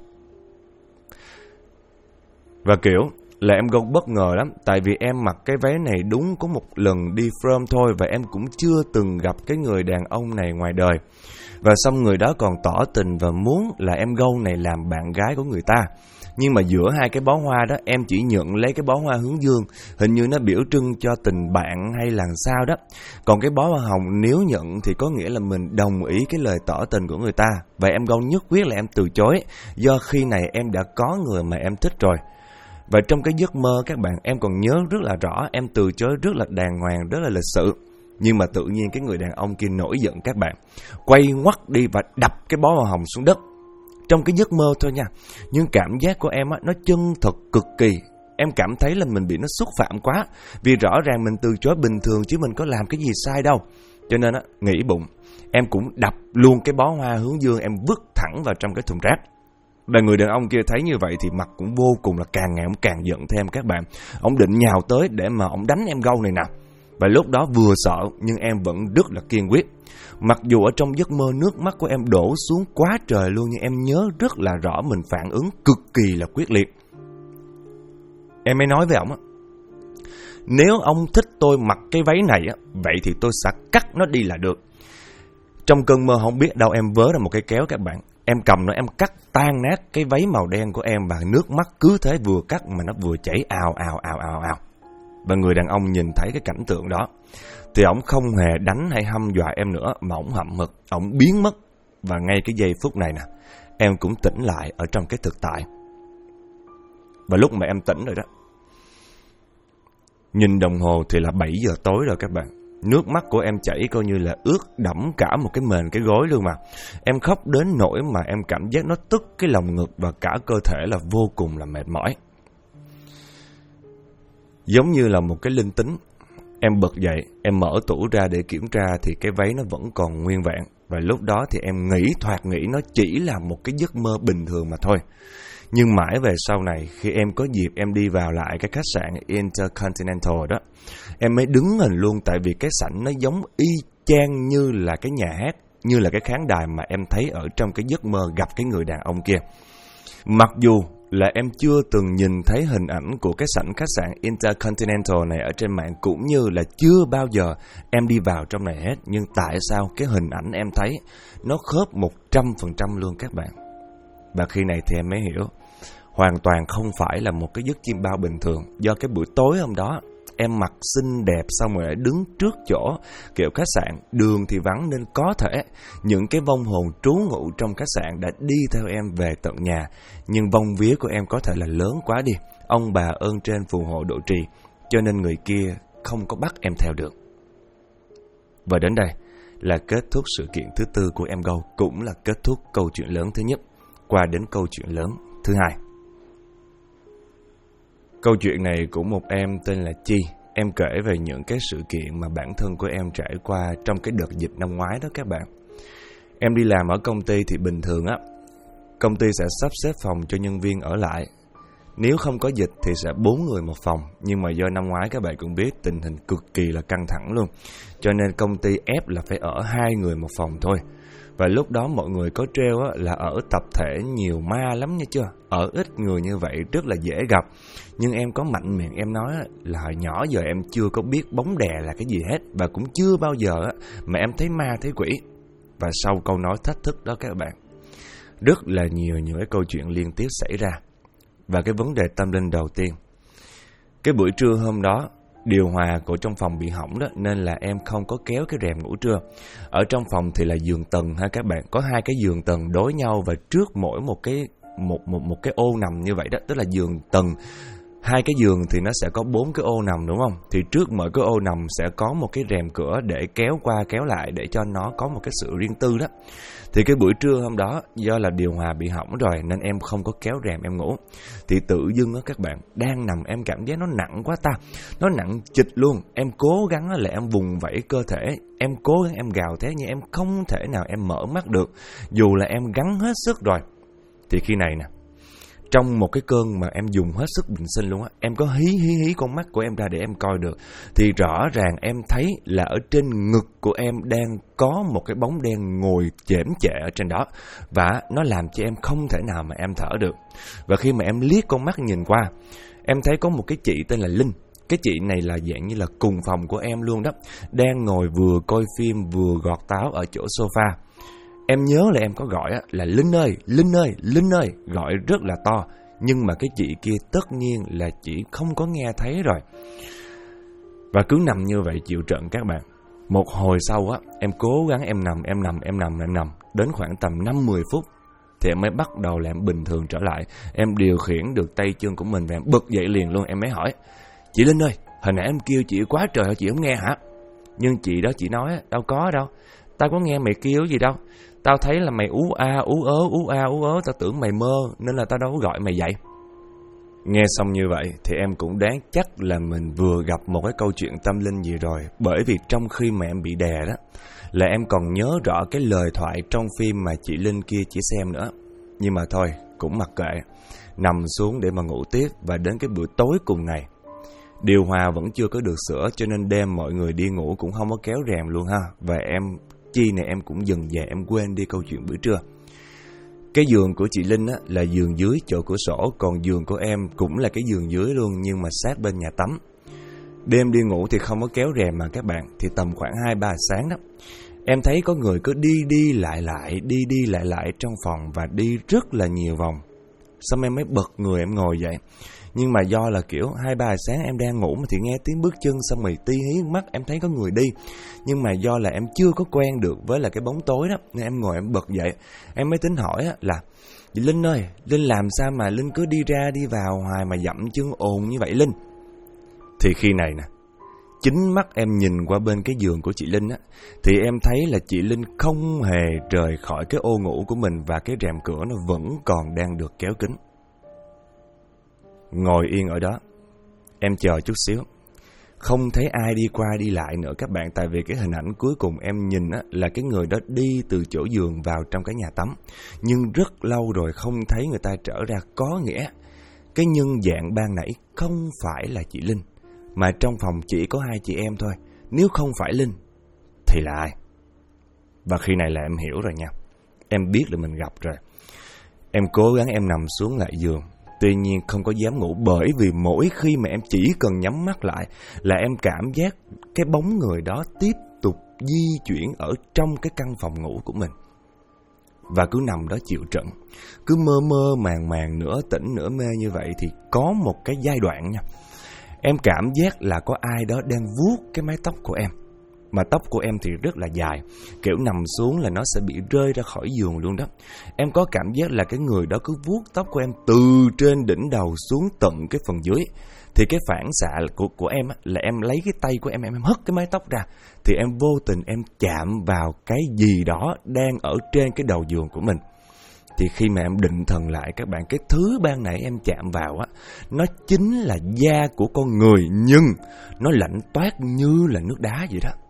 Và kiểu là em Go bất ngờ lắm. Tại vì em mặc cái váy này đúng có một lần đi prom thôi. Và em cũng chưa từng gặp cái người đàn ông này ngoài đời. Và xong người đó còn tỏ tình và muốn là em Go này làm bạn gái của người ta. Nhưng mà giữa 2 cái bó hoa đó, em chỉ nhận lấy cái bó hoa hướng dương, hình như nó biểu trưng cho tình bạn hay là sao đó. Còn cái bó hoa hồng nếu nhận thì có nghĩa là mình đồng ý cái lời tỏ tình của người ta. Và em Go nhất quyết là em từ chối, do khi này em đã có người mà em thích rồi. Và trong cái giấc mơ các bạn, em còn nhớ rất là rõ, em từ chối rất là đàng hoàng, rất là lịch sự. Nhưng mà tự nhiên cái người đàn ông kia nổi giận các bạn, quay ngoắt đi và đập cái bó hoa hồng xuống đất. Trong cái giấc mơ thôi nha. Nhưng cảm giác của em á, nó chân thật cực kỳ. Em cảm thấy là mình bị nó xúc phạm quá. Vì rõ ràng mình từ chối bình thường chứ mình có làm cái gì sai đâu. Cho nên á, nghĩ bụng, em cũng đập luôn cái bó hoa hướng dương, em vứt thẳng vào trong cái thùng rác. Và người đàn ông kia thấy như vậy thì mặt cũng vô cùng là càng ngày ông càng giận thêm các bạn. Ông định nhào tới để mà ông đánh em Go này nè. Và lúc đó vừa sợ nhưng em vẫn rất là kiên quyết. Mặc dù ở trong giấc mơ nước mắt của em đổ xuống quá trời luôn, nhưng em nhớ rất là rõ mình phản ứng cực kỳ là quyết liệt. Em mới nói với ông á, nếu ông thích tôi mặc cái váy này á, vậy thì tôi sẽ cắt nó đi là được. Trong cơn mơ không biết đâu em vớ ra một cái kéo các bạn. Em cầm nó, em cắt tan nát cái váy màu đen của em. Và nước mắt cứ thế vừa cắt mà nó vừa chảy ào ào ào ào ào. Và người đàn ông nhìn thấy cái cảnh tượng đó thì ổng không hề đánh hay hăm dọa em nữa, mà ổng hậm hực, ổng biến mất. Và ngay cái giây phút này nè, em cũng tỉnh lại ở trong cái thực tại. Và lúc mà em tỉnh rồi đó, nhìn đồng hồ thì là 7 giờ tối rồi các bạn. Nước mắt của em chảy coi như là ướt đẫm cả một cái mền cái gối luôn mà. Em khóc đến nỗi mà em cảm giác nó tức cái lồng ngực và cả cơ thể là vô cùng là mệt mỏi. Giống như là một cái linh tính. Em bật dậy, em mở tủ ra để kiểm tra thì cái váy nó vẫn còn nguyên vẹn. Và lúc đó thì em thoạt nghĩ nó chỉ là một cái giấc mơ bình thường mà thôi. Nhưng mãi về sau này, khi em có dịp em đi vào lại cái khách sạn Intercontinental đó, em mới đứng hình luôn, tại vì cái sảnh nó giống y chang như là cái nhà hát như là cái khán đài mà em thấy ở trong cái giấc mơ gặp cái người đàn ông kia. Mặc dù là em chưa từng nhìn thấy hình ảnh của cái sảnh khách sạn Intercontinental này ở trên mạng, cũng như là chưa bao giờ em đi vào trong này hết, nhưng tại sao cái hình ảnh em thấy nó khớp 100% luôn các bạn. Và khi này thì em mới hiểu, hoàn toàn không phải là một cái giấc chim bao bình thường, do cái buổi tối hôm đó em mặc xinh đẹp xong rồi đứng trước chỗ kiểu khách sạn, đường thì vắng nên có thể những cái vong hồn trú ngụ trong khách sạn đã đi theo em về tận nhà, nhưng vong vía của em có thể là lớn quá đi, ông bà ơn trên phù hộ độ trì, cho nên người kia không có bắt em theo được. Và đến đây là kết thúc sự kiện thứ tư của em Go, cũng là kết thúc câu chuyện lớn thứ nhất. Qua đến câu chuyện lớn thứ hai. Câu chuyện này của một em tên là Chi. Em kể về những cái sự kiện mà bản thân của em trải qua trong cái đợt dịch năm ngoái đó các bạn. Em đi làm ở công ty thì bình thường á, công ty sẽ sắp xếp phòng cho nhân viên ở lại. Nếu không có dịch thì sẽ 4 người một phòng. Nhưng mà do năm ngoái các bạn cũng biết tình hình cực kỳ là căng thẳng luôn, cho nên công ty ép là phải ở 2 người một phòng thôi. Và lúc đó mọi người có trêu á, là ở tập thể nhiều ma lắm nha chưa. Ở ít người như vậy rất là dễ gặp. Nhưng em có mạnh miệng em nói á, là hồi nhỏ giờ em chưa có biết bóng đè là cái gì hết, và cũng chưa bao giờ á, mà em thấy ma thấy quỷ. Và sau câu nói thách thức đó các bạn, rất là nhiều những cái câu chuyện liên tiếp xảy ra. Và cái vấn đề tâm linh đầu tiên, cái buổi trưa hôm đó, điều hòa của trong phòng bị hỏng đó, nên là em không có kéo cái rèm ngủ trưa. Ở trong phòng thì là giường tầng ha các bạn, có 2 cái giường tầng đối nhau, và trước mỗi một cái ô nằm như vậy đó, tức là giường tầng, 2 cái giường thì nó sẽ có 4 cái ô nằm đúng không? Thì trước mỗi cái ô nằm sẽ có một cái rèm cửa để kéo qua kéo lại để cho nó có một cái sự riêng tư đó. Thì cái buổi trưa hôm đó, do là điều hòa bị hỏng rồi nên em không có kéo rèm em ngủ. Thì tự dưng đó các bạn, đang nằm em cảm giác nó nặng quá ta, nó nặng chịch luôn. Em cố gắng là em vùng vẫy cơ thể, em cố gắng em gào thét, nhưng em không thể nào em mở mắt được, dù là em gắng hết sức rồi. Thì khi này nè, trong một cái cơn mà em dùng hết sức bình sinh luôn á, em có hí con mắt của em ra để em coi được, thì rõ ràng em thấy là ở trên ngực của em đang có một cái bóng đen ngồi chễm chệ ở trên đó, và nó làm cho em không thể nào mà em thở được. Và khi mà em liếc con mắt nhìn qua, em thấy có một cái chị tên là Linh. Cái chị này là dạng như là cùng phòng của em luôn đó, đang ngồi vừa coi phim vừa gọt táo ở chỗ sofa. Em nhớ là em có gọi là Linh ơi, Linh ơi, Linh ơi, gọi rất là to. Nhưng mà cái chị kia tất nhiên là chị không có nghe thấy rồi. Và cứ nằm như vậy chịu trận các bạn. Một hồi sau á, em cố gắng em nằm. Đến khoảng tầm 5-10 phút thì em mới bắt đầu làm bình thường trở lại. Em điều khiển được tay chân của mình và em bật dậy liền luôn. Em mới hỏi, chị Linh ơi, hồi nãy em kêu chị quá trời, chị không nghe hả? Nhưng chị đó chị nói, đâu có đâu, tao có nghe mày kêu gì đâu. Tao thấy là mày ú a, tao tưởng mày mơ, nên là tao đâu có gọi mày dậy. Nghe xong như vậy thì em cũng đoán chắc là mình vừa gặp một cái câu chuyện tâm linh gì rồi. Bởi vì trong khi mà em bị đè đó, là em còn nhớ rõ cái lời thoại trong phim mà chị Linh kia chỉ xem nữa. Nhưng mà thôi, cũng mặc kệ, nằm xuống để mà ngủ tiếp. Và đến cái buổi tối cùng ngày, điều hòa vẫn chưa có được sửa, cho nên đêm mọi người đi ngủ cũng không có kéo rèm luôn ha. Và em Chi này em cũng dần dà em quên đi câu chuyện bữa trưa. Cái giường của chị Linh á, là giường dưới chỗ cửa sổ, còn giường của em cũng là cái giường dưới luôn, nhưng mà sát bên nhà tắm. Đêm đi ngủ thì không có kéo rèm mà các bạn, thì tầm khoảng 2-3 sáng đó, em thấy có người cứ đi lại lại trong phòng, và đi rất là nhiều vòng. Xong em mới bật người em ngồi dậy. Nhưng mà do là kiểu 2-3 sáng em đang ngủ mà thì nghe tiếng bước chân, xong rồi tí hí mắt em thấy có người đi. Nhưng mà do là em chưa có quen được với là cái bóng tối đó, nên em ngồi em bật dậy. Em mới tính hỏi là, Linh ơi, Linh làm sao mà Linh cứ đi ra đi vào hoài mà dậm chân ồn như vậy Linh? Thì khi này nè, chính mắt em nhìn qua bên cái giường của chị Linh á, thì em thấy là chị Linh không hề rời khỏi cái ô ngủ của mình, và cái rèm cửa nó vẫn còn đang được kéo kín. Ngồi yên ở đó, em chờ chút xíu, không thấy ai đi qua đi lại nữa các bạn. Tại vì cái hình ảnh cuối cùng em nhìn á, là cái người đó đi từ chỗ giường vào trong cái nhà tắm, nhưng rất lâu rồi không thấy người ta trở ra. Có nghĩa cái nhân dạng ban nãy không phải là chị Linh, mà trong phòng chỉ có 2 chị em thôi. Nếu không phải Linh thì là ai? Và khi này là em hiểu rồi nha. Em biết là mình gặp rồi. Em cố gắng em nằm xuống lại giường. Tuy nhiên không có dám ngủ, bởi vì mỗi khi mà em chỉ cần nhắm mắt lại là em cảm giác cái bóng người đó tiếp tục di chuyển ở trong cái căn phòng ngủ của mình. Và cứ nằm đó chịu trận, cứ mơ mơ màng màng, nửa tỉnh nửa mê như vậy. Thì có một cái giai đoạn nha, em cảm giác là có ai đó đang vuốt cái mái tóc của em. Mà tóc của em thì rất là dài, kiểu nằm xuống là nó sẽ bị rơi ra khỏi giường luôn đó. Em có cảm giác là cái người đó cứ vuốt tóc của em từ trên đỉnh đầu xuống tận cái phần dưới. Thì cái phản xạ của em là em lấy cái tay của em hất cái mái tóc ra. Thì em vô tình em chạm vào cái gì đó đang ở trên cái đầu giường của mình. Thì khi mà em định thần lại các bạn, cái thứ ban nãy em chạm vào á, nó chính là da của con người, nhưng nó lạnh toát như là nước đá vậy đó.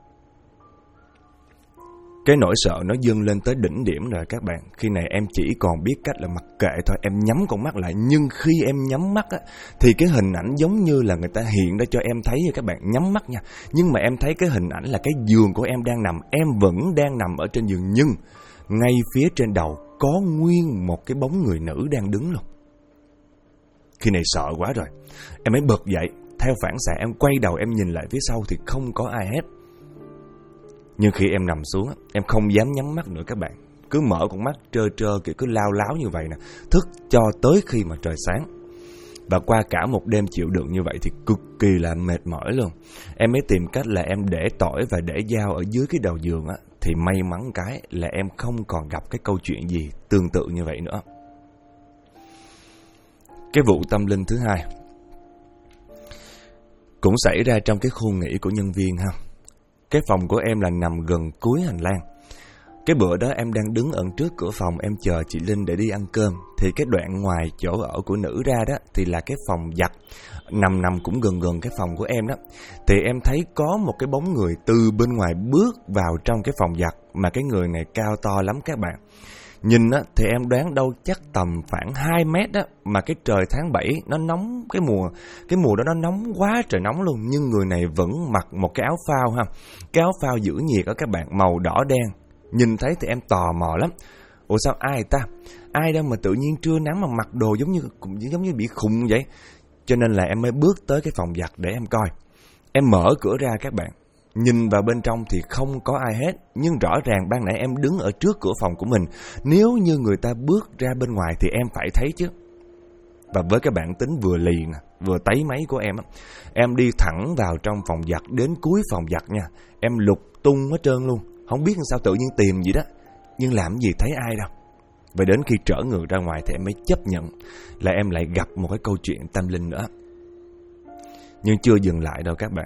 Cái nỗi sợ nó dâng lên tới đỉnh điểm rồi các bạn. Khi này em chỉ còn biết cách là mặc kệ thôi, em nhắm con mắt lại. Nhưng khi em nhắm mắt á, thì cái hình ảnh giống như là người ta hiện ra cho em thấy các bạn. Nhắm mắt nha, nhưng mà em thấy cái hình ảnh là cái giường của em đang nằm. Em vẫn đang nằm ở trên giường, nhưng ngay phía trên đầu có nguyên một cái bóng người nữ đang đứng luôn. Khi này sợ quá rồi, em mới bật dậy. Theo phản xạ em quay đầu em nhìn lại phía sau thì không có ai hết. Nhưng khi em nằm xuống, em không dám nhắm mắt nữa các bạn. Cứ mở con mắt trơ trơ kiểu cứ lao láo như vậy nè, thức cho tới khi mà trời sáng. Và qua cả một đêm chịu đựng như vậy thì cực kỳ là mệt mỏi luôn. Em mới tìm cách là em để tỏi và để dao ở dưới cái đầu giường á. Thì may mắn cái là em không còn gặp cái câu chuyện gì tương tự như vậy nữa. Cái vụ tâm linh thứ hai cũng xảy ra trong cái khu nghỉ của nhân viên ha. Cái phòng của em là nằm gần cuối hành lang. Cái bữa đó em đang đứng ở trước cửa phòng, em chờ chị Linh để đi ăn cơm. Thì cái đoạn ngoài chỗ ở của nữ ra đó thì là cái phòng giặt, nằm cũng gần cái phòng của em đó. Thì em thấy có một cái bóng người từ bên ngoài bước vào trong cái phòng giặt. Mà cái người này cao to lắm các bạn. Nhìn á thì em đoán đâu chắc tầm khoảng 2 mét á. Mà cái trời tháng 7 nó nóng, cái mùa đó nó nóng quá trời nóng luôn. Nhưng người này vẫn mặc một cái áo phao ha. Cái áo phao giữ nhiệt đó các bạn, màu đỏ đen. Nhìn thấy thì em tò mò lắm. Ủa sao ai ta? Ai đâu mà tự nhiên trưa nắng mà mặc đồ giống như bị khùng vậy. Cho nên là em mới bước tới cái phòng giặt để em coi. Em mở cửa ra các bạn, nhìn vào bên trong thì không có ai hết. Nhưng rõ ràng ban nãy em đứng ở trước cửa phòng của mình. Nếu như người ta bước ra bên ngoài thì em phải thấy chứ. Và với cái bản tính vừa lì nè, vừa táy máy của em đi thẳng vào trong phòng giặt, đến cuối phòng giặt nha. Em lục tung hết trơn luôn, không biết sao tự nhiên tìm gì đó, nhưng làm gì thấy ai đâu. Và đến khi trở ngược ra ngoài thì em mới chấp nhận là em lại gặp một cái câu chuyện tâm linh nữa. Nhưng chưa dừng lại đâu các bạn.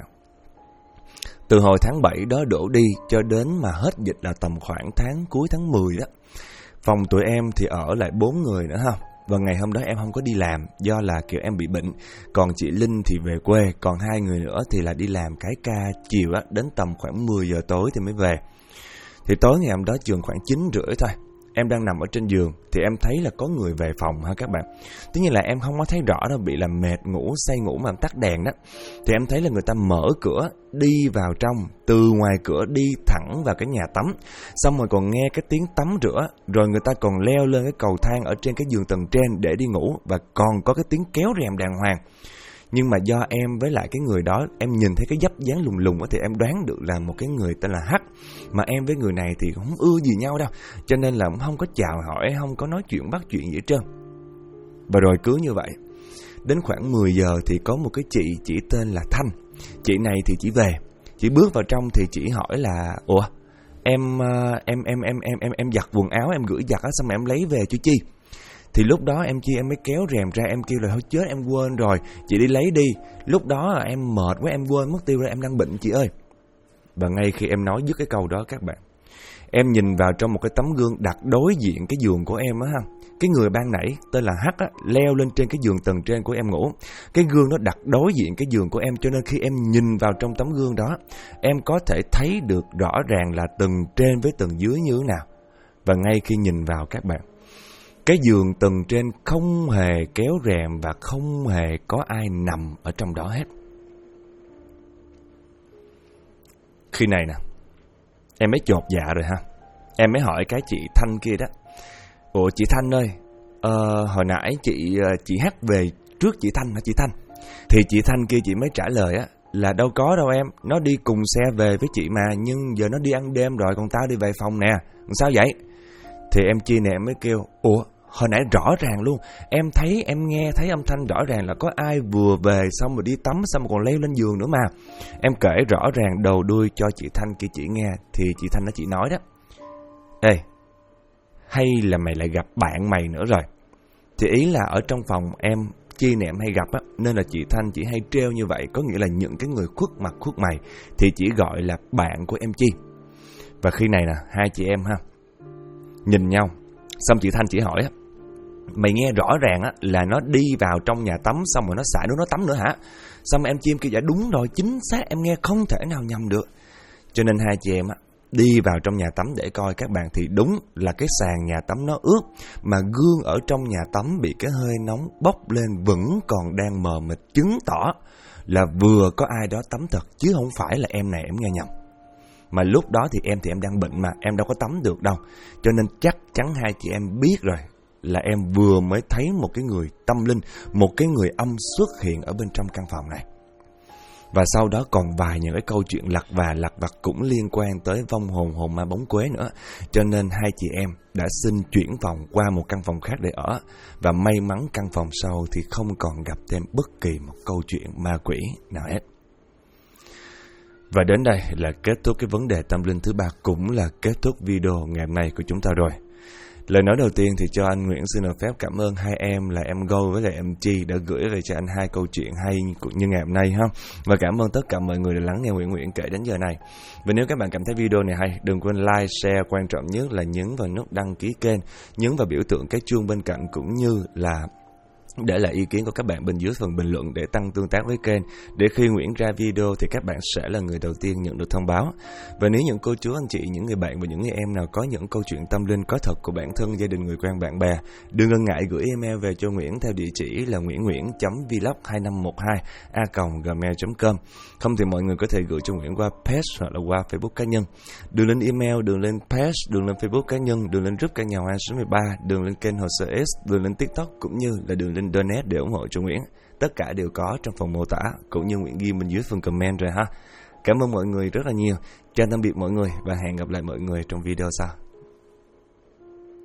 Từ hồi tháng 7 đó đổ đi cho đến mà hết dịch là tầm khoảng cuối tháng 10 đó. Phòng tụi em thì ở lại 4 người nữa ha. Và ngày hôm đó em không có đi làm do là kiểu em bị bệnh. Còn chị Linh thì về quê, còn 2 người nữa thì là đi làm cái ca chiều á, đến tầm khoảng 10 giờ tối thì mới về. Thì tối ngày hôm đó chừng khoảng 9:30 thôi. Em đang nằm ở trên giường thì em thấy là có người về phòng ha các bạn. Tất nhiên là em không có thấy rõ đâu, bị làm mệt ngủ, say ngủ mà em tắt đèn đó. Thì em thấy là người ta mở cửa đi vào trong, từ ngoài cửa đi thẳng vào cái nhà tắm. Xong rồi còn nghe cái tiếng tắm rửa. Rồi người ta còn leo lên cái cầu thang ở trên cái giường tầng trên để đi ngủ. Và còn có cái tiếng kéo rèm đàng hoàng. Nhưng mà do em với lại cái người đó, em nhìn thấy cái vóc dáng lùng lùng thì em đoán được là một cái người tên là H. Mà em với người này thì không ưa gì nhau đâu, cho nên là không có chào hỏi, không có nói chuyện bắt chuyện gì hết trơn. Và rồi cứ như vậy, đến khoảng 10 giờ thì có một cái chị tên là Thanh. Chị này thì chỉ về, chị bước vào trong thì chị hỏi là: ủa, em giặt quần áo, em gửi giặt á, xong rồi em lấy về cho chi? Thì lúc đó em mới kéo rèm ra, em kêu là thôi chết em quên rồi, chị đi lấy đi. Lúc đó em mệt quá, em quên mất tiêu rồi, em đang bệnh chị ơi. Và ngay khi em nói dứt cái câu đó các bạn, em nhìn vào trong một cái tấm gương đặt đối diện cái giường của em á ha. Cái người ban nãy tên là H á, leo lên trên cái giường tầng trên của em ngủ. Cái gương nó đặt đối diện cái giường của em, cho nên khi em nhìn vào trong tấm gương đó, em có thể thấy được rõ ràng là tầng trên với tầng dưới như thế nào. Và ngay khi nhìn vào các bạn, cái giường tầng trên không hề kéo rèm và không hề có ai nằm ở trong đó hết. Khi này nè, em mới chột dạ rồi ha. Em mới hỏi cái chị Thanh kia đó: ủa chị Thanh ơi, hồi nãy chị hát về trước chị Thanh hả chị Thanh? Thì chị Thanh kia chị mới trả lời á là đâu có đâu em, nó đi cùng xe về với chị mà, nhưng giờ nó đi ăn đêm rồi, còn tao đi về phòng nè. Sao vậy? Thì em Chi này em mới kêu: ủa hồi nãy rõ ràng luôn, em nghe thấy âm thanh rõ ràng là có ai vừa về xong rồi đi tắm, xong rồi còn leo lên giường nữa mà. Em kể rõ ràng đầu đuôi cho chị Thanh kia chị nghe, thì chị Thanh nó chị nói đó: ê, hay là mày lại gặp bạn mày nữa rồi? Thì ý là ở trong phòng em Chi này em hay gặp á, nên là chị Thanh chỉ hay trêu như vậy, có nghĩa là những cái người khuất mặt khuất mày thì chỉ gọi là bạn của em Chi. Và khi này nè, hai chị em ha nhìn nhau, xong chị Thanh chỉ hỏi á: mày nghe rõ ràng á là nó đi vào trong nhà tắm xong rồi nó xả nước nó tắm nữa hả? Xong em Chi em kêu: dạ đúng rồi, chính xác, em nghe không thể nào nhầm được. Cho nên hai chị em á đi vào trong nhà tắm để coi các bạn, thì đúng là cái sàn nhà tắm nó ướt, mà gương ở trong nhà tắm bị cái hơi nóng bốc lên vẫn còn đang mờ mịt, chứng tỏ là vừa có ai đó tắm thật, chứ không phải là em này em nghe nhầm. Mà lúc đó thì em đang bệnh mà, em đâu có tắm được đâu. Cho nên chắc chắn hai chị em biết rồi là em vừa mới thấy một cái người tâm linh, một cái người âm xuất hiện ở bên trong căn phòng này. Và sau đó còn vài những cái câu chuyện lặt vặt cũng liên quan tới vong hồn, hồn ma bóng quế nữa. Cho nên hai chị em đã xin chuyển phòng qua một căn phòng khác để ở. Và may mắn căn phòng sau thì không còn gặp thêm bất kỳ một câu chuyện ma quỷ nào hết. Và đến đây là kết thúc cái vấn đề tâm linh thứ 3, cũng là kết thúc video ngày hôm nay của chúng ta rồi. Lời nói đầu tiên thì cho anh Nguyễn xin được phép cảm ơn hai em là em Go với lại em Chi đã gửi về cho anh hai câu chuyện hay như ngày hôm nay ha. Và cảm ơn tất cả mọi người đã lắng nghe Nguyễn kể đến giờ này. Và nếu các bạn cảm thấy video này hay, đừng quên like, share, quan trọng nhất là nhấn vào nút đăng ký kênh, nhấn vào biểu tượng cái chuông bên cạnh, cũng như là để lại ý kiến của các bạn bên dưới phần bình luận để tăng tương tác với kênh, để khi Nguyễn ra video thì các bạn sẽ là người đầu tiên nhận được thông báo. Và nếu những cô chú anh chị, những người bạn và những người em nào có những câu chuyện tâm linh có thật của bản thân, gia đình, người quen, bạn bè, đừng ngần ngại gửi email về cho Nguyễn theo địa chỉ là nguyễn.vlog2512a@gmail.com. Không thì mọi người có thể gửi cho Nguyễn qua page hoặc là qua Facebook cá nhân. Đường lên email, đường lên page, đường lên Facebook cá nhân, đường lên group cả nhà Hoa số 13, đường lên kênh Hồ Sơ S, đường lên TikTok, cũng như là đường lên donate để ủng hộ cho Nguyễn. Tất cả đều có trong phần mô tả, cũng như Nguyễn ghi bên dưới phần comment rồi ha. Cảm ơn mọi người rất là nhiều. Chào tạm biệt mọi người và hẹn gặp lại mọi người trong video sau.